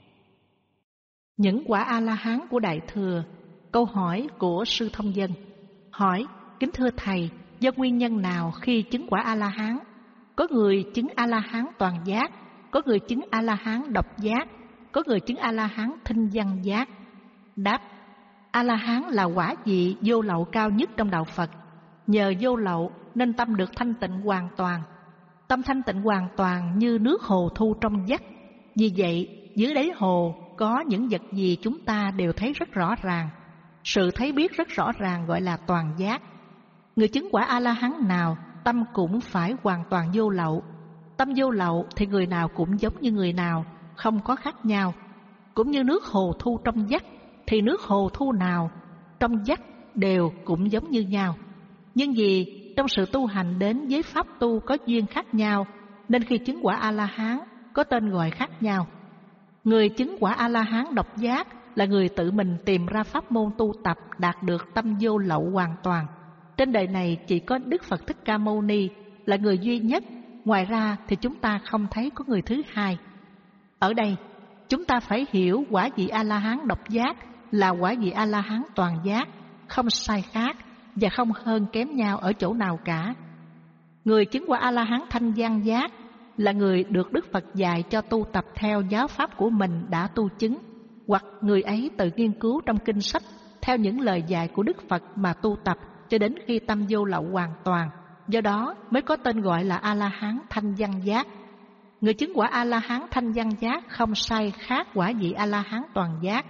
Những quả A-la-hán của Đại Thừa. Câu hỏi của sư Thông Dân. Hỏi: Kính thưa thầy, do nguyên nhân nào khi chứng quả A-la-hán? Có người chứng A-la-hán toàn giác, có người chứng A-la-hán độc giác, có người chứng A-la-hán thinh văn giác. Đáp: A-la-hán là quả vị vô lậu cao nhất trong đạo Phật. Nhờ vô lậu nên tâm được thanh tịnh hoàn toàn. Tâm thanh tịnh hoàn toàn như nước hồ thu trong vắt. Vì vậy, dưới đáy hồ có những vật gì chúng ta đều thấy rất rõ ràng. Sự thấy biết rất rõ ràng gọi là toàn giác. Người chứng quả A-la-hán nào, tâm cũng phải hoàn toàn vô lậu. Tâm vô lậu thì người nào cũng giống như người nào, không có khác nhau. Cũng như nước hồ thu trong vắt, thì nước hồ thu nào trong vắt đều cũng giống như nhau. Nhưng vì trong sự tu hành đến với pháp tu có duyên khác nhau, nên khi chứng quả A-la-hán có tên gọi khác nhau. Người chứng quả A-la-hán độc giác là người tự mình tìm ra pháp môn tu tập đạt được tâm vô lậu hoàn toàn. Trên đời này chỉ có Đức Phật Thích Ca Mâu Ni là người duy nhất, ngoài ra thì chúng ta không thấy có người thứ hai. Ở đây, chúng ta phải hiểu quả vị A-la-hán độc giác là quả vị A-la-hán toàn giác, không sai khác và không hơn kém nhau ở chỗ nào cả. Người chứng quả A-la-hán thanh văn giác là người được Đức Phật dạy cho tu tập theo giáo pháp của mình đã tu chứng, hoặc người ấy tự nghiên cứu trong kinh sách theo những lời dạy của Đức Phật mà tu tập cho đến khi tâm vô lậu hoàn toàn. Do đó mới có tên gọi là A-la-hán thanh văn giác. Người chứng quả A-la-hán thanh văn giác không sai khác quả vị A-la-hán toàn giác.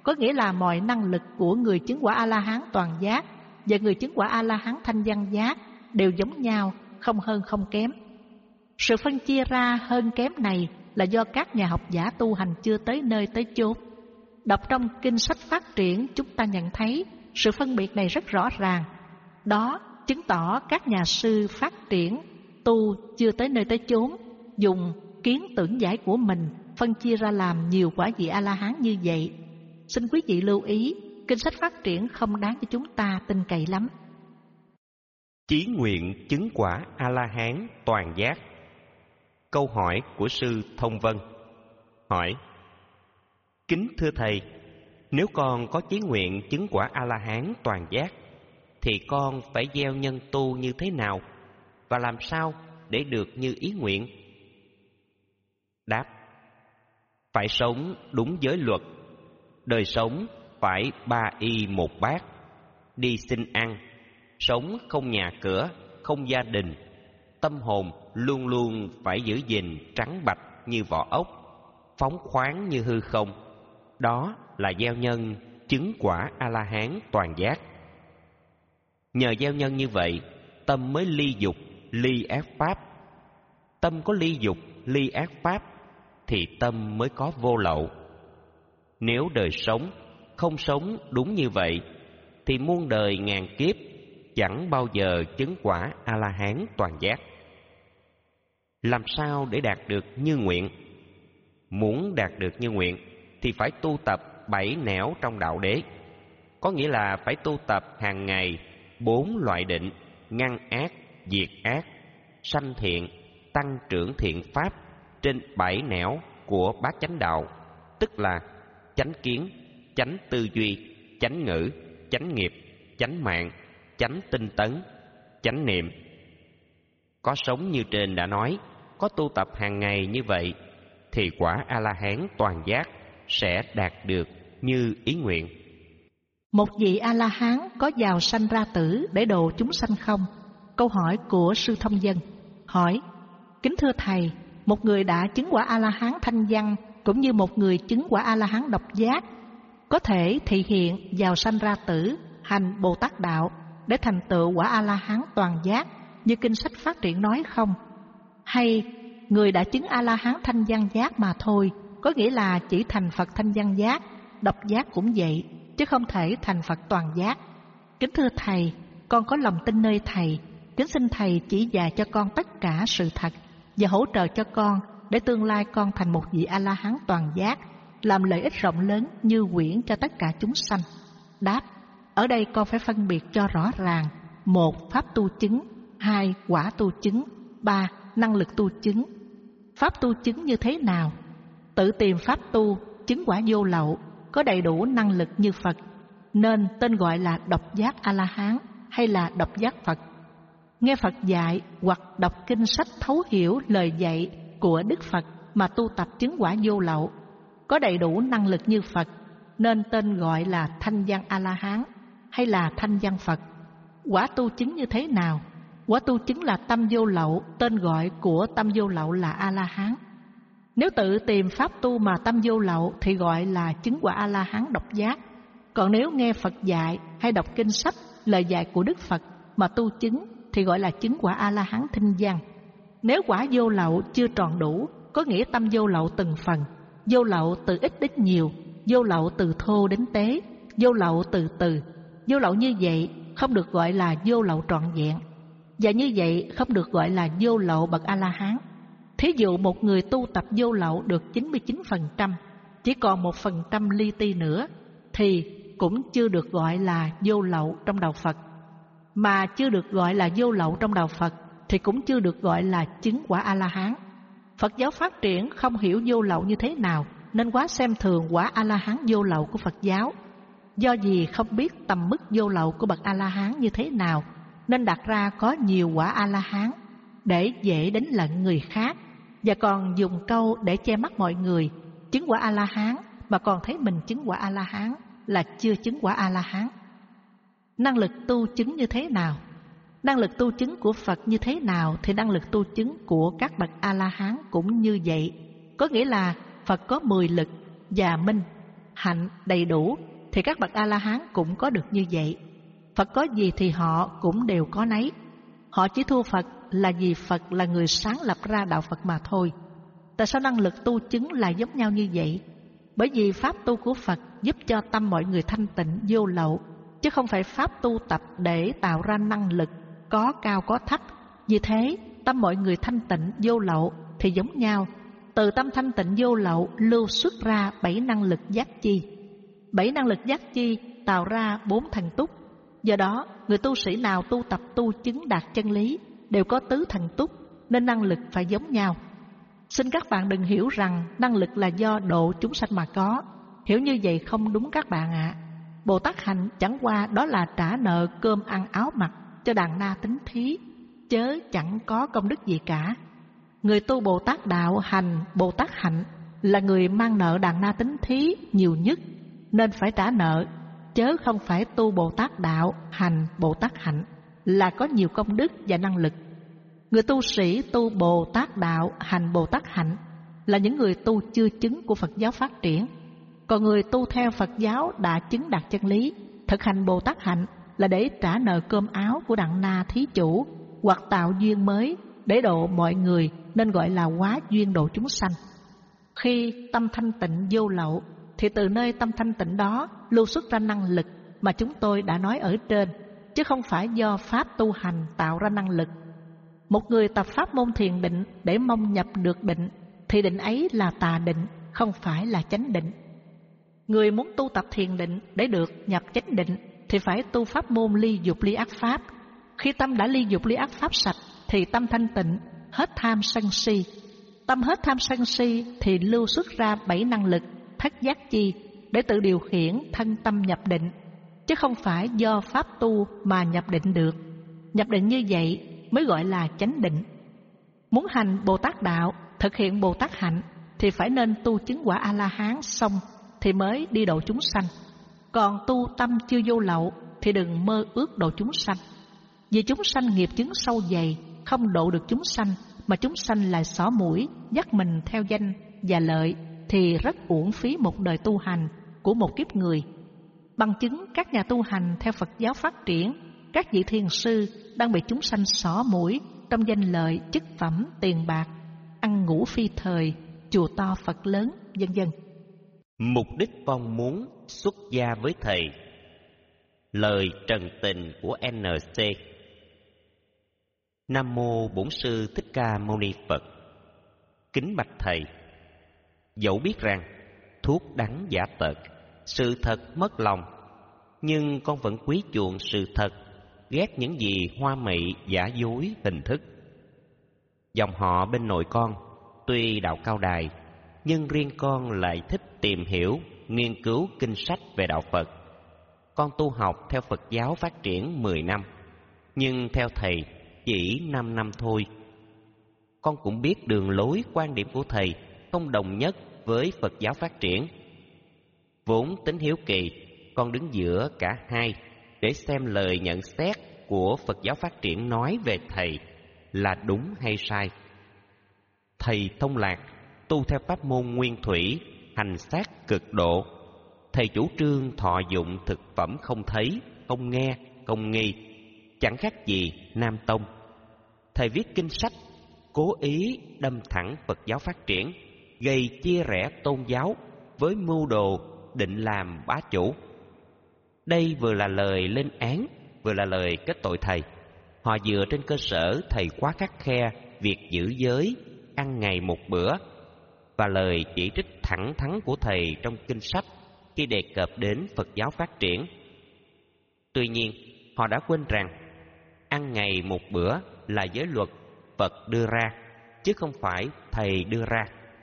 có nghĩa là mọi năng lực của người chứng quả A-la-hán toàn giác và người chứng quả A-la-hán thanh văn giác đều giống nhau, không hơn không kém. Sự phân chia ra hơn kém này là do các nhà học giả tu hành chưa tới nơi tới chốn. Đọc trong kinh sách phát triển, chúng ta nhận thấy sự phân biệt này rất rõ ràng. Đó chứng tỏ các nhà sư phát triển tu chưa tới nơi tới chốn, dùng kiến tưởng giải của mình phân chia ra làm nhiều quả vị A-la-hán như vậy. Xin quý vị lưu ý, kinh sách phát triển không đáng cho chúng ta tin cậy lắm. Chí nguyện chứng quả A-la-hán toàn giác. Câu hỏi của sư Thông Vân hỏi: Kính thưa thầy, nếu con có chí nguyện chứng quả A-la-hán toàn giác thì con phải gieo nhân tu như thế nào và làm sao để được như ý nguyện? Đáp: Phải sống đúng giới luật. Đời sống phải ba y một bát, đi xin ăn, sống không nhà cửa, không gia đình. Tâm hồn luôn luôn phải giữ gìn trắng bạch như vỏ ốc, phóng khoáng như hư không. Đó là gieo nhân chứng quả A-la-hán toàn giác. Nhờ gieo nhân như vậy, tâm mới ly dục, ly ác pháp. Tâm có ly dục, ly ác pháp thì tâm mới có vô lậu. Nếu đời sống không sống đúng như vậy thì muôn đời ngàn kiếp chẳng bao giờ chứng quả A-la-hán toàn giác. Làm sao để đạt được như nguyện? Muốn đạt được như nguyện thì phải tu tập bảy nẻo trong đạo đế. Có nghĩa là phải tu tập hàng ngày bốn loại định: ngăn ác, diệt ác, sanh thiện, tăng trưởng thiện pháp trên bảy nẻo của bát chánh đạo, tức là chánh kiến, chánh tư duy, chánh ngữ, chánh nghiệp, chánh mạng, chánh tinh tấn, chánh niệm. Có sống như trên đã nói, có tu tập hàng ngày như vậy thì quả A-la-hán toàn giác sẽ đạt được như ý nguyện. Một vị A-la-hán có giàu sanh ra tử để độ chúng sanh không? Câu hỏi của sư Thông Dân hỏi: Kính thưa thầy, một người đã chứng quả A-la-hán thanh văn cũng như một người chứng quả A-la-hán độc giác có thể thị hiện giàu sanh ra tử, hành Bồ Tát đạo để thành tựu quả A-la-hán toàn giác như kinh sách phát triển nói không? Hay người đã chứng A-la-hán thanh văn giác mà thôi, có nghĩa là chỉ thành Phật thanh văn giác, độc giác cũng vậy, chứ không thể thành Phật toàn giác? Kính thưa thầy, con có lòng tin nơi thầy, kính xin thầy chỉ dạy cho con tất cả sự thật và hỗ trợ cho con để tương lai con thành một vị A-la-hán toàn giác, làm lợi ích rộng lớn như quyển cho tất cả chúng sanh. Đáp: Ở đây con phải phân biệt cho rõ ràng: một, pháp tu chứng; hai, quả tu chứng; ba, năng lực tu chứng. Pháp tu chứng như thế nào? Tự tìm pháp tu chứng quả vô lậu, có đầy đủ năng lực như Phật, nên tên gọi là độc giác A-la-hán hay là độc giác Phật. Nghe Phật dạy hoặc đọc kinh sách thấu hiểu lời dạy của Đức Phật mà tu tập chứng quả vô lậu, có đầy đủ năng lực như Phật, nên tên gọi là thanh văn A-la-hán hay là thanh văn Phật. Quả tu chứng như thế nào? Quả tu chứng là tâm vô lậu, tên gọi của tâm vô lậu là A-la-hán. Nếu tự tìm pháp tu mà tâm vô lậu thì gọi là chứng quả A-la-hán độc giác. Còn nếu nghe Phật dạy hay đọc kinh sách, lời dạy của Đức Phật mà tu chứng thì gọi là chứng quả A-la-hán thinh văn. Nếu quả vô lậu chưa tròn đủ, có nghĩa tâm vô lậu từng phần, vô lậu từ ít đến nhiều, vô lậu từ thô đến tế, vô lậu từ từ. Vô lậu như vậy không được gọi là vô lậu trọn vẹn, và như vậy không được gọi là vô lậu bậc A-la-hán. Thí dụ một người tu tập vô lậu được chín mươi chín phần trăm, chỉ còn một phần trăm li ti nữa, thì cũng chưa được gọi là vô lậu trong đạo Phật. Mà chưa được gọi là vô lậu trong đạo Phật thì cũng chưa được gọi là chứng quả A-la-hán. Phật giáo phát triển không hiểu vô lậu như thế nào, nên quá xem thường quả A-la-hán vô lậu của Phật giáo. Do vì không biết tầm mức vô lậu của bậc A-la-hán như thế nào, nên đặt ra có nhiều quả A-la-hán để dễ đánh lận người khác, và còn dùng câu để che mắt mọi người: chứng quả A-la-hán mà còn thấy mình chứng quả A-la-hán là chưa chứng quả A-la-hán. Năng lực tu chứng như thế nào? Năng lực tu chứng của Phật như thế nào thì năng lực tu chứng của các bậc A-la-hán cũng như vậy. Có nghĩa là Phật có mười lực và minh, hạnh đầy đủ thì các bậc A-la-hán cũng có được như vậy. Phật có gì thì họ cũng đều có nấy. Họ chỉ thua Phật là vì Phật là người sáng lập ra đạo Phật mà thôi. Tại sao năng lực tu chứng lại giống nhau như vậy? Bởi vì pháp tu của Phật giúp cho tâm mọi người thanh tịnh vô lậu, chứ không phải pháp tu tập để tạo ra năng lực có cao có thấp. Vì thế, tâm mọi người thanh tịnh vô lậu thì giống nhau. Từ tâm thanh tịnh vô lậu lưu xuất ra bảy năng lực giác chi. Bảy năng lực giác chi tạo ra bốn thần túc. Do đó, người tu sĩ nào tu tập tu chứng đạt chân lý đều có tứ thần túc, nên năng lực phải giống nhau. Xin các bạn đừng hiểu rằng năng lực là do độ chúng sanh mà có. Hiểu như vậy không đúng các bạn ạ. À. Bồ Tát hạnh chẳng qua đó là trả nợ cơm ăn áo mặc cho đàn na tính thí, chớ chẳng có công đức gì cả. Người tu Bồ Tát đạo hành Bồ Tát hạnh là người mang nợ đàn na tính thí nhiều nhất, nên phải trả nợ, chớ không phải tu Bồ Tát đạo hành Bồ Tát hạnh là có nhiều công đức và năng lực. Người tu sĩ tu Bồ Tát đạo hành Bồ Tát hạnh là những người tu chưa chứng của Phật giáo phát triển. Còn người tu theo Phật giáo đã chứng đạt chân lý, thực hành Bồ Tát hạnh là để trả nợ cơm áo của đặng na thí chủ, hoặc tạo duyên mới để độ mọi người, nên gọi là hóa duyên độ chúng sanh. Khi tâm thanh tịnh vô lậu thì từ nơi tâm thanh tịnh đó lưu xuất ra năng lực mà chúng tôi đã nói ở trên, chứ không phải do pháp tu hành tạo ra năng lực. Một người tập pháp môn thiền định để mong nhập được định thì định ấy là tà định, không phải là chánh định. Người muốn tu tập thiền định để được nhập chánh định thì phải tu pháp môn ly dục ly ác pháp. Khi tâm đã ly dục ly ác pháp sạch thì tâm thanh tịnh, hết tham sân si. Tâm hết tham sân si thì lưu xuất ra bảy năng lực thất giác chi để tự điều khiển thân tâm nhập định, chứ không phải do pháp tu mà nhập định được. Nhập định như vậy mới gọi là chánh định. Muốn hành Bồ Tát đạo, thực hiện Bồ Tát hạnh thì phải nên tu chứng quả A-la-hán xong thì mới đi độ chúng sanh. Còn tu tâm chưa vô lậu thì đừng mơ ước độ chúng sanh. Vì chúng sanh nghiệp chứng sâu dày, không độ được chúng sanh, mà chúng sanh lại xỏ mũi dắt mình theo danh và lợi, thì rất uổng phí một đời tu hành của một kiếp người. Bằng chứng các nhà tu hành theo Phật giáo phát triển, các vị thiền sư đang bị chúng sanh xỏ mũi trong danh lợi, chức phẩm, tiền bạc, ăn ngủ phi thời, chùa to Phật lớn, vân vân. Mục đích mong muốn xuất gia với thầy. Lời trần tình của en xê. Nam mô Bổn sư Thích Ca Mâu Ni Phật. Kính bạch thầy, dẫu biết rằng thuốc đắng giả tợt, sự thật mất lòng, nhưng con vẫn quý chuộng sự thật, ghét những gì hoa mị giả dối hình thức. Dòng họ bên nội con tuy đạo cao đài, nhưng riêng con lại thích tìm hiểu, nghiên cứu kinh sách về đạo Phật. Con tu học theo Phật giáo phát triển mười năm, nhưng theo thầy chỉ năm năm thôi. Con cũng biết đường lối quan điểm của thầy không đồng nhất với Phật giáo phát triển. Vốn tính hiếu kỳ, con đứng giữa cả hai để xem lời nhận xét của Phật giáo phát triển nói về thầy là đúng hay sai. Thầy thông lạc, tu theo pháp môn nguyên thủy, hành sát cực độ. Thầy chủ trương thọ dụng thực phẩm không thấy, không nghe, không nghi, chẳng khác gì Nam Tông. Thầy viết kinh sách cố ý đâm thẳng Phật giáo phát triển, gây chia rẽ tôn giáo với mưu đồ định làm bá chủ. Đây vừa là lời lên án, vừa là lời kết tội thầy. Họ dựa trên cơ sở thầy quá khắt khe việc giữ giới, ăn ngày một bữa, và lời chỉ trích thẳng thắn của thầy trong kinh sách khi đề cập đến Phật giáo phát triển. Tuy nhiên, họ đã quên rằng ăn ngày một bữa là giới luật Phật đưa ra, chứ không phải thầy đưa ra.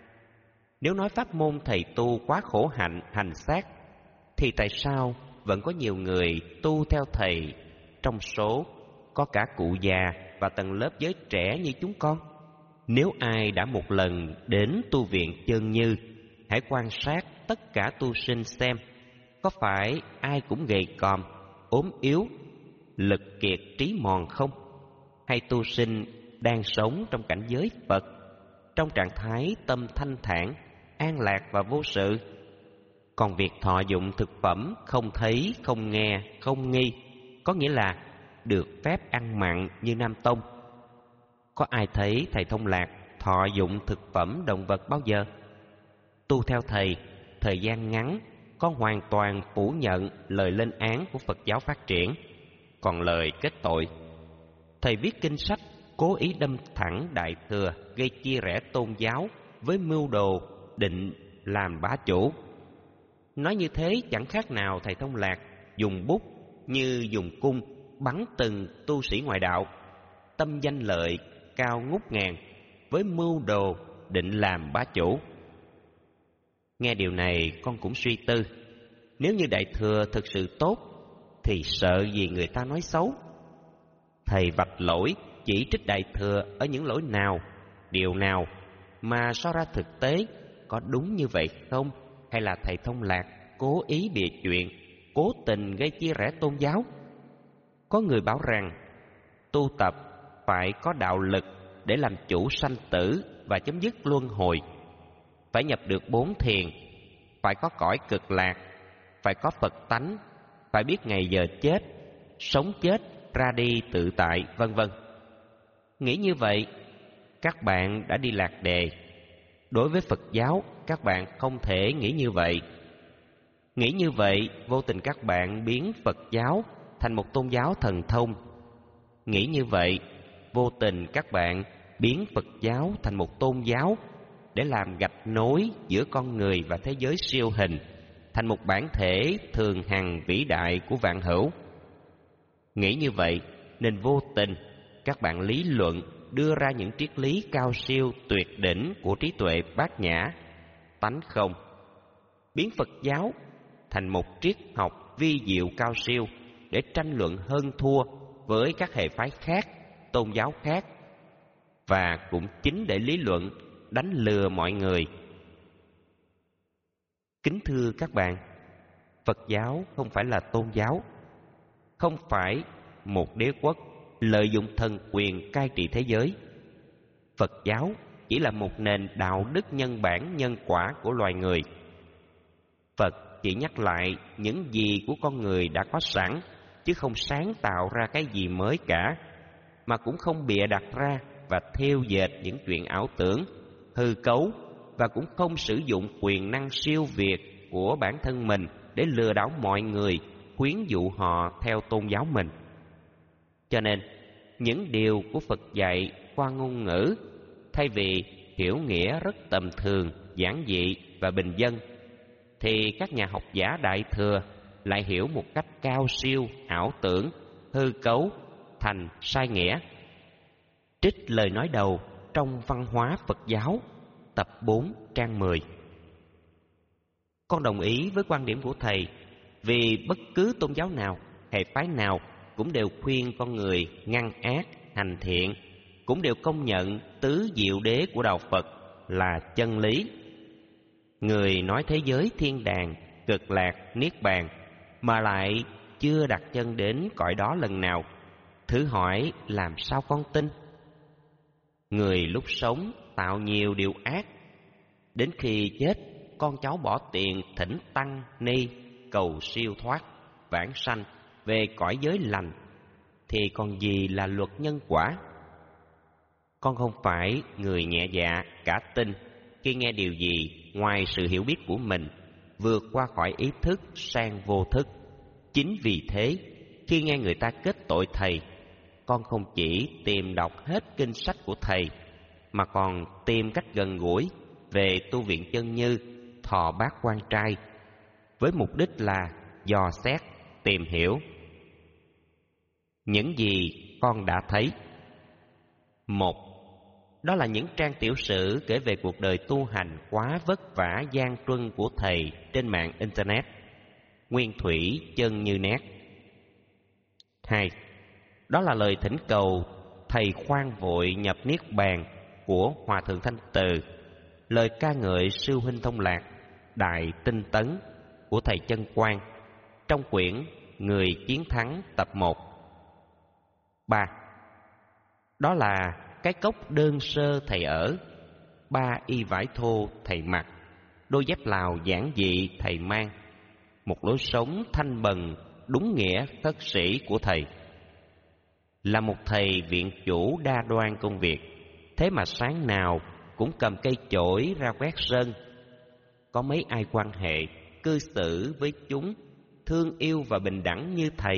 Nếu nói pháp môn thầy tu quá khổ hạnh, hành sát, thì tại sao vẫn có nhiều người tu theo thầy, trong số có cả cụ già và tầng lớp giới trẻ như chúng con? Nếu ai đã một lần đến tu viện Chân Như, hãy quan sát tất cả tu sinh xem có phải ai cũng gầy còm, ốm yếu, lực kiệt trí mòn không? Hay tu sinh đang sống trong cảnh giới Phật, trong trạng thái tâm thanh thản, an lạc và vô sự? Còn việc thọ dụng thực phẩm không thấy, không nghe, không nghi, có nghĩa là được phép ăn mặn như Nam Tông. Có ai thấy thầy Thông Lạc thọ dụng thực phẩm động vật bao giờ? Tu theo thầy, thời gian ngắn có hoàn toàn phủ nhận lời lên án của Phật giáo phát triển, còn lời kết tội. Thầy viết kinh sách cố ý đâm thẳng Đại Thừa, gây chia rẽ tôn giáo với mưu đồ định làm bá chủ. Nói như thế chẳng khác nào thầy Thông Lạc dùng bút như dùng cung bắn từng tu sĩ ngoại đạo, tâm danh lợi cao ngút ngàn với mưu đồ định làm bá chủ. Nghe điều này con cũng suy tư, nếu như Đại Thừa thực sự tốt thì sợ gì người ta nói xấu. Thầy vạch lỗi chỉ trích Đại Thừa ở những lỗi nào, điều nào, mà so ra thực tế có đúng như vậy không? Hay là thầy Thông Lạc cố ý bịa chuyện, cố tình gây chia rẽ tôn giáo? Có người bảo rằng tu tập phải có đạo lực để làm chủ sanh tử và chấm dứt luân hồi, phải nhập được bốn thiền, phải có cõi cực lạc, phải có Phật tánh, phải biết ngày giờ chết, sống chết ra đi tự tại, vân vân. Nghĩ như vậy, các bạn đã đi lạc đề. Đối với Phật giáo, các bạn không thể nghĩ như vậy. Nghĩ như vậy, vô tình các bạn biến Phật giáo thành một tôn giáo thần thông. Nghĩ như vậy, vô tình các bạn biến Phật giáo thành một tôn giáo để làm gạch nối giữa con người và thế giới siêu hình, thành một bản thể thường hằng vĩ đại của vạn hữu. Nghĩ như vậy nên vô tình các bạn lý luận đưa ra những triết lý cao siêu tuyệt đỉnh của trí tuệ bát nhã, tánh không, biến Phật giáo thành một triết học vi diệu cao siêu để tranh luận hơn thua với các hệ phái khác, tôn giáo khác, và cũng chính để lý luận đánh lừa mọi người. Kính thưa các bạn, Phật giáo không phải là tôn giáo, không phải một đế quốc lợi dụng thần quyền cai trị thế giới. Phật giáo chỉ là một nền đạo đức nhân bản nhân quả của loài người. Phật chỉ nhắc lại những gì của con người đã có sẵn, chứ không sáng tạo ra cái gì mới cả, mà cũng không bịa đặt ra và thêu dệt những chuyện ảo tưởng, hư cấu, và cũng không sử dụng quyền năng siêu việt của bản thân mình để lừa đảo mọi người, khuyến dụ họ theo tôn giáo mình. Cho nên, những điều của Phật dạy qua ngôn ngữ, thay vì hiểu nghĩa rất tầm thường, giản dị và bình dân, thì các nhà học giả Đại Thừa lại hiểu một cách cao siêu, ảo tưởng, hư cấu, thành sai nghĩa. Trích lời nói đầu trong Văn hóa Phật giáo, tập bốn, trang mười. Con đồng ý với quan điểm của thầy, vì bất cứ tôn giáo nào, hệ phái nào cũng đều khuyên con người ngăn ác, hành thiện, cũng đều công nhận tứ diệu đế của đạo Phật là chân lý. Người nói thế giới thiên đàng, cực lạc, niết bàn mà lại chưa đặt chân đến cõi đó lần nào, thử hỏi làm sao con tin? Người lúc sống tạo nhiều điều ác, đến khi chết con cháu bỏ tiền thỉnh tăng ni cầu siêu thoát vãng sanh về cõi giới lành, thì còn gì là luật nhân quả? Con không phải người nhẹ dạ cả tin khi nghe điều gì ngoài sự hiểu biết của mình, vượt qua khỏi ý thức sang vô thức. Chính vì thế, khi nghe người ta kết tội thầy, con không chỉ tìm đọc hết kinh sách của thầy, mà còn tìm cách gần gũi về tu viện Chân Như, Thọ Bát Quan Trai, với mục đích là dò xét, tìm hiểu. Những gì con đã thấy: một, đó là những trang tiểu sử kể về cuộc đời tu hành quá vất vả gian truân của thầy trên mạng Internet, nguyên thủy Chân Như Net. Hai, đó là lời thỉnh cầu thầy khoan vội nhập niết bàn của Hòa Thượng Thanh Từ, lời ca ngợi sư huynh Thông Lạc, đại tinh tấn của thầy Chân Quang trong quyển Người Chiến Thắng tập một. Ba, đó là cái cốc đơn sơ thầy ở, ba y vải thô thầy mặc, đôi dép Lào giản dị thầy mang, một lối sống thanh bần đúng nghĩa khất sĩ của thầy. Là một thầy viện chủ đa đoan công việc, thế mà sáng nào cũng cầm cây chổi ra quét sân. Có mấy ai quan hệ, cư xử với chúng thương yêu và bình đẳng như thầy?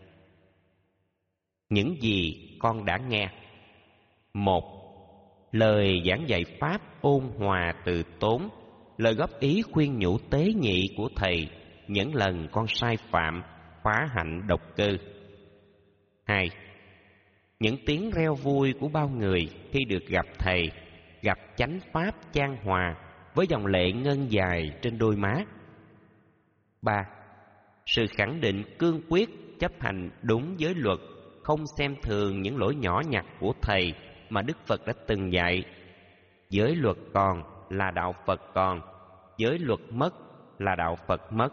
Những gì con đã nghe: một, lời giảng dạy pháp ôn hòa từ tốn, lời góp ý khuyên nhủ tế nhị của thầy những lần con sai phạm, phá hạnh độc cư. Hai, những tiếng reo vui của bao người khi được gặp thầy, gặp chánh pháp chan hòa với dòng lệ ngân dài trên đôi má. Ba, sự khẳng định cương quyết chấp hành đúng giới luật, không xem thường những lỗi nhỏ nhặt của thầy mà Đức Phật đã từng dạy. Giới luật còn là đạo Phật còn, giới luật mất là đạo Phật mất.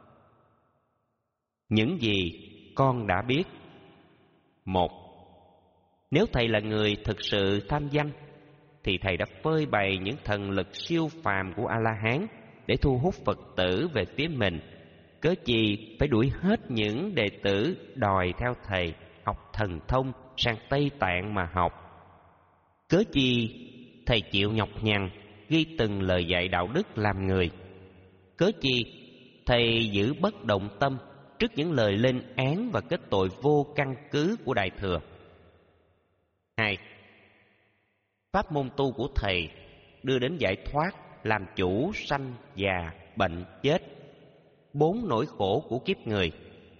Những gì con đã biết: một, nếu thầy là người thực sự tham danh, thì thầy đã phơi bày những thần lực siêu phàm của A-la-hán để thu hút Phật tử về phía mình. Cớ chi phải đuổi hết những đệ tử đòi theo thầy học thần thông sang Tây Tạng mà học? Cớ chi thầy chịu nhọc nhằn ghi từng lời dạy đạo đức làm người? Cớ chi thầy giữ bất động tâm trước những lời lên án và kết tội vô căn cứ của Đại Thừa? Hai, pháp môn tu của thầy đưa đến giải thoát, làm chủ sanh già bệnh chết, bốn nỗi khổ của kiếp người.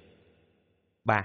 Ba,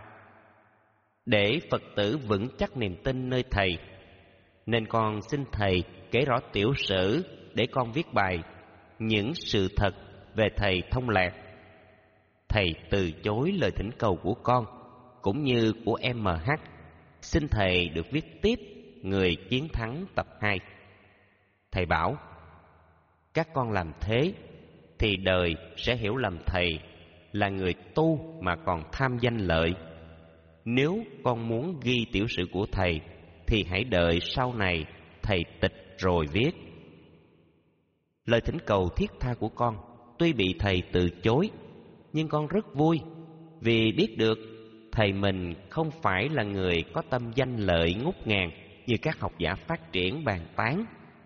để Phật tử vững chắc niềm tin nơi thầy, nên con xin thầy kể rõ tiểu sử để con viết bài những sự thật về thầy Thông Lạc. Thầy từ chối lời thỉnh cầu của con cũng như của em hát. Xin thầy được viết tiếp Người Chiến Thắng tập hai. Thầy bảo: các con làm thế thì đời sẽ hiểu lầm thầy là người tu mà còn tham danh lợi. Nếu con muốn ghi tiểu sử của thầy thì hãy đợi sau này thầy tịch rồi viết. Lời thỉnh cầu thiết tha của con tuy bị thầy từ chối, nhưng con rất vui vì biết được thầy mình không phải là người có tâm danh lợi ngút ngàn như các học giả phát triển bàn tán.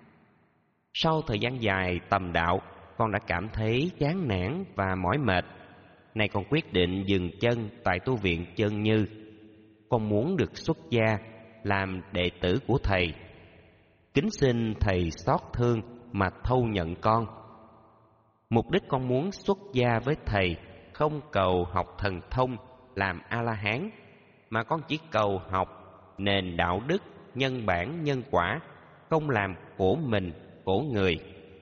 Sau thời gian dài tầm đạo, con đã cảm thấy chán nản và mỏi mệt. Nay con quyết định dừng chân tại tu viện Chân Như. Con muốn được xuất gia làm đệ tử của thầy. Kính xin thầy xót thương mà thâu nhận con. Mục đích con muốn xuất gia với thầy không cầu học thần thông làm A-la-hán, mà con chỉ cầu học nền đạo đức, nhân bản, nhân quả, không làm khổ mình, khổ người.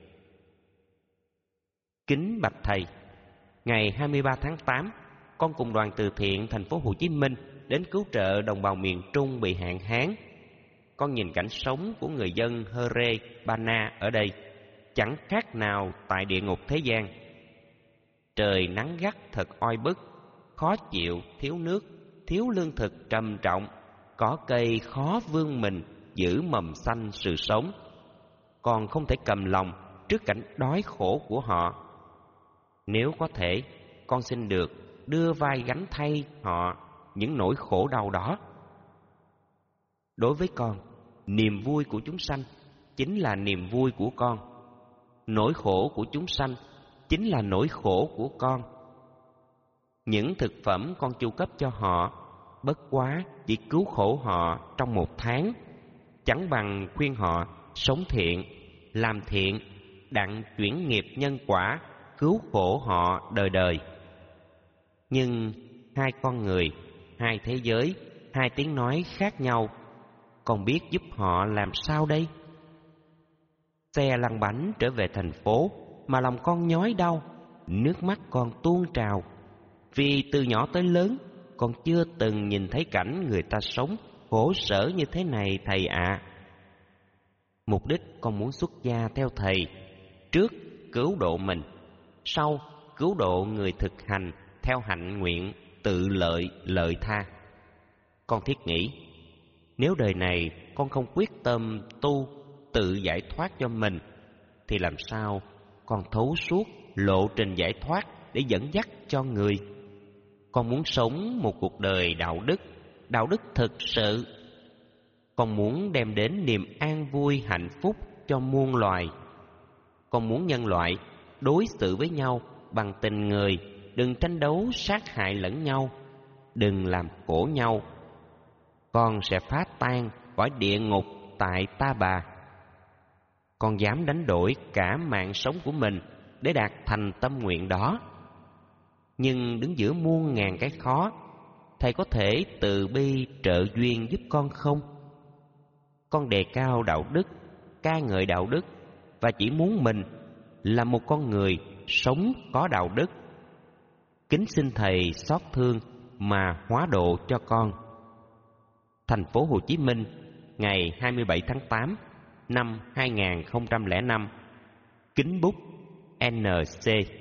Kính bạch thầy, ngày hai mươi ba tháng tám, con cùng đoàn từ thiện thành phố Hồ Chí Minh đến cứu trợ đồng bào miền Trung bị hạn hán. Con nhìn cảnh sống của người dân Hare Bana ở đây chẳng khác nào tại địa ngục thế gian. Trời nắng gắt thật oi bức, khó chịu, thiếu nước, thiếu lương thực trầm trọng, cỏ cây khó vươn mình giữ mầm xanh sự sống. Con không thể cầm lòng trước cảnh đói khổ của họ. Nếu có thể, con xin được đưa vai gánh thay họ những nỗi khổ đau đó. Đối với con, niềm vui của chúng sanh chính là niềm vui của con. Nỗi khổ của chúng sanh chính là nỗi khổ của con. Những thực phẩm con chu cấp cho họ bất quá chỉ cứu khổ họ trong một tháng, chẳng bằng khuyên họ sống thiện, làm thiện, đặng chuyển nghiệp nhân quả, cứu khổ họ đời đời. Nhưng hai con người, hai thế giới, hai tiếng nói khác nhau, con biết giúp họ làm sao đây? Xe lăn bánh trở về thành phố mà lòng con nhói đau, nước mắt con tuôn trào. Vì từ nhỏ tới lớn, con chưa từng nhìn thấy cảnh người ta sống khổ sở như thế này thầy ạ. À. Mục đích con muốn xuất gia theo thầy, trước cứu độ mình, sau cứu độ người thực hành theo hạnh nguyện tự lợi lợi tha. Con thiết nghĩ, nếu đời này con không quyết tâm tu tự giải thoát cho mình, thì làm sao con thấu suốt lộ trình giải thoát để dẫn dắt cho người. Con muốn sống một cuộc đời đạo đức, đạo đức thực sự. Con muốn đem đến niềm an vui hạnh phúc cho muôn loài. Con muốn nhân loại đối xử với nhau bằng tình người, đừng tranh đấu sát hại lẫn nhau, đừng làm khổ nhau. Con sẽ phá tan cõi địa ngục tại Ta Bà. Con dám đánh đổi cả mạng sống của mình để đạt thành tâm nguyện đó. Nhưng đứng giữa muôn ngàn cái khó, Thầy có thể từ bi trợ duyên giúp con không? Con đề cao đạo đức, ca ngợi đạo đức, và chỉ muốn mình là một con người sống có đạo đức. Kính xin Thầy xót thương mà hóa độ cho con. Thành phố Hồ Chí Minh, ngày hai mươi bảy tháng tám năm hai nghìn không trăm lẻ năm. Kính bút en xê.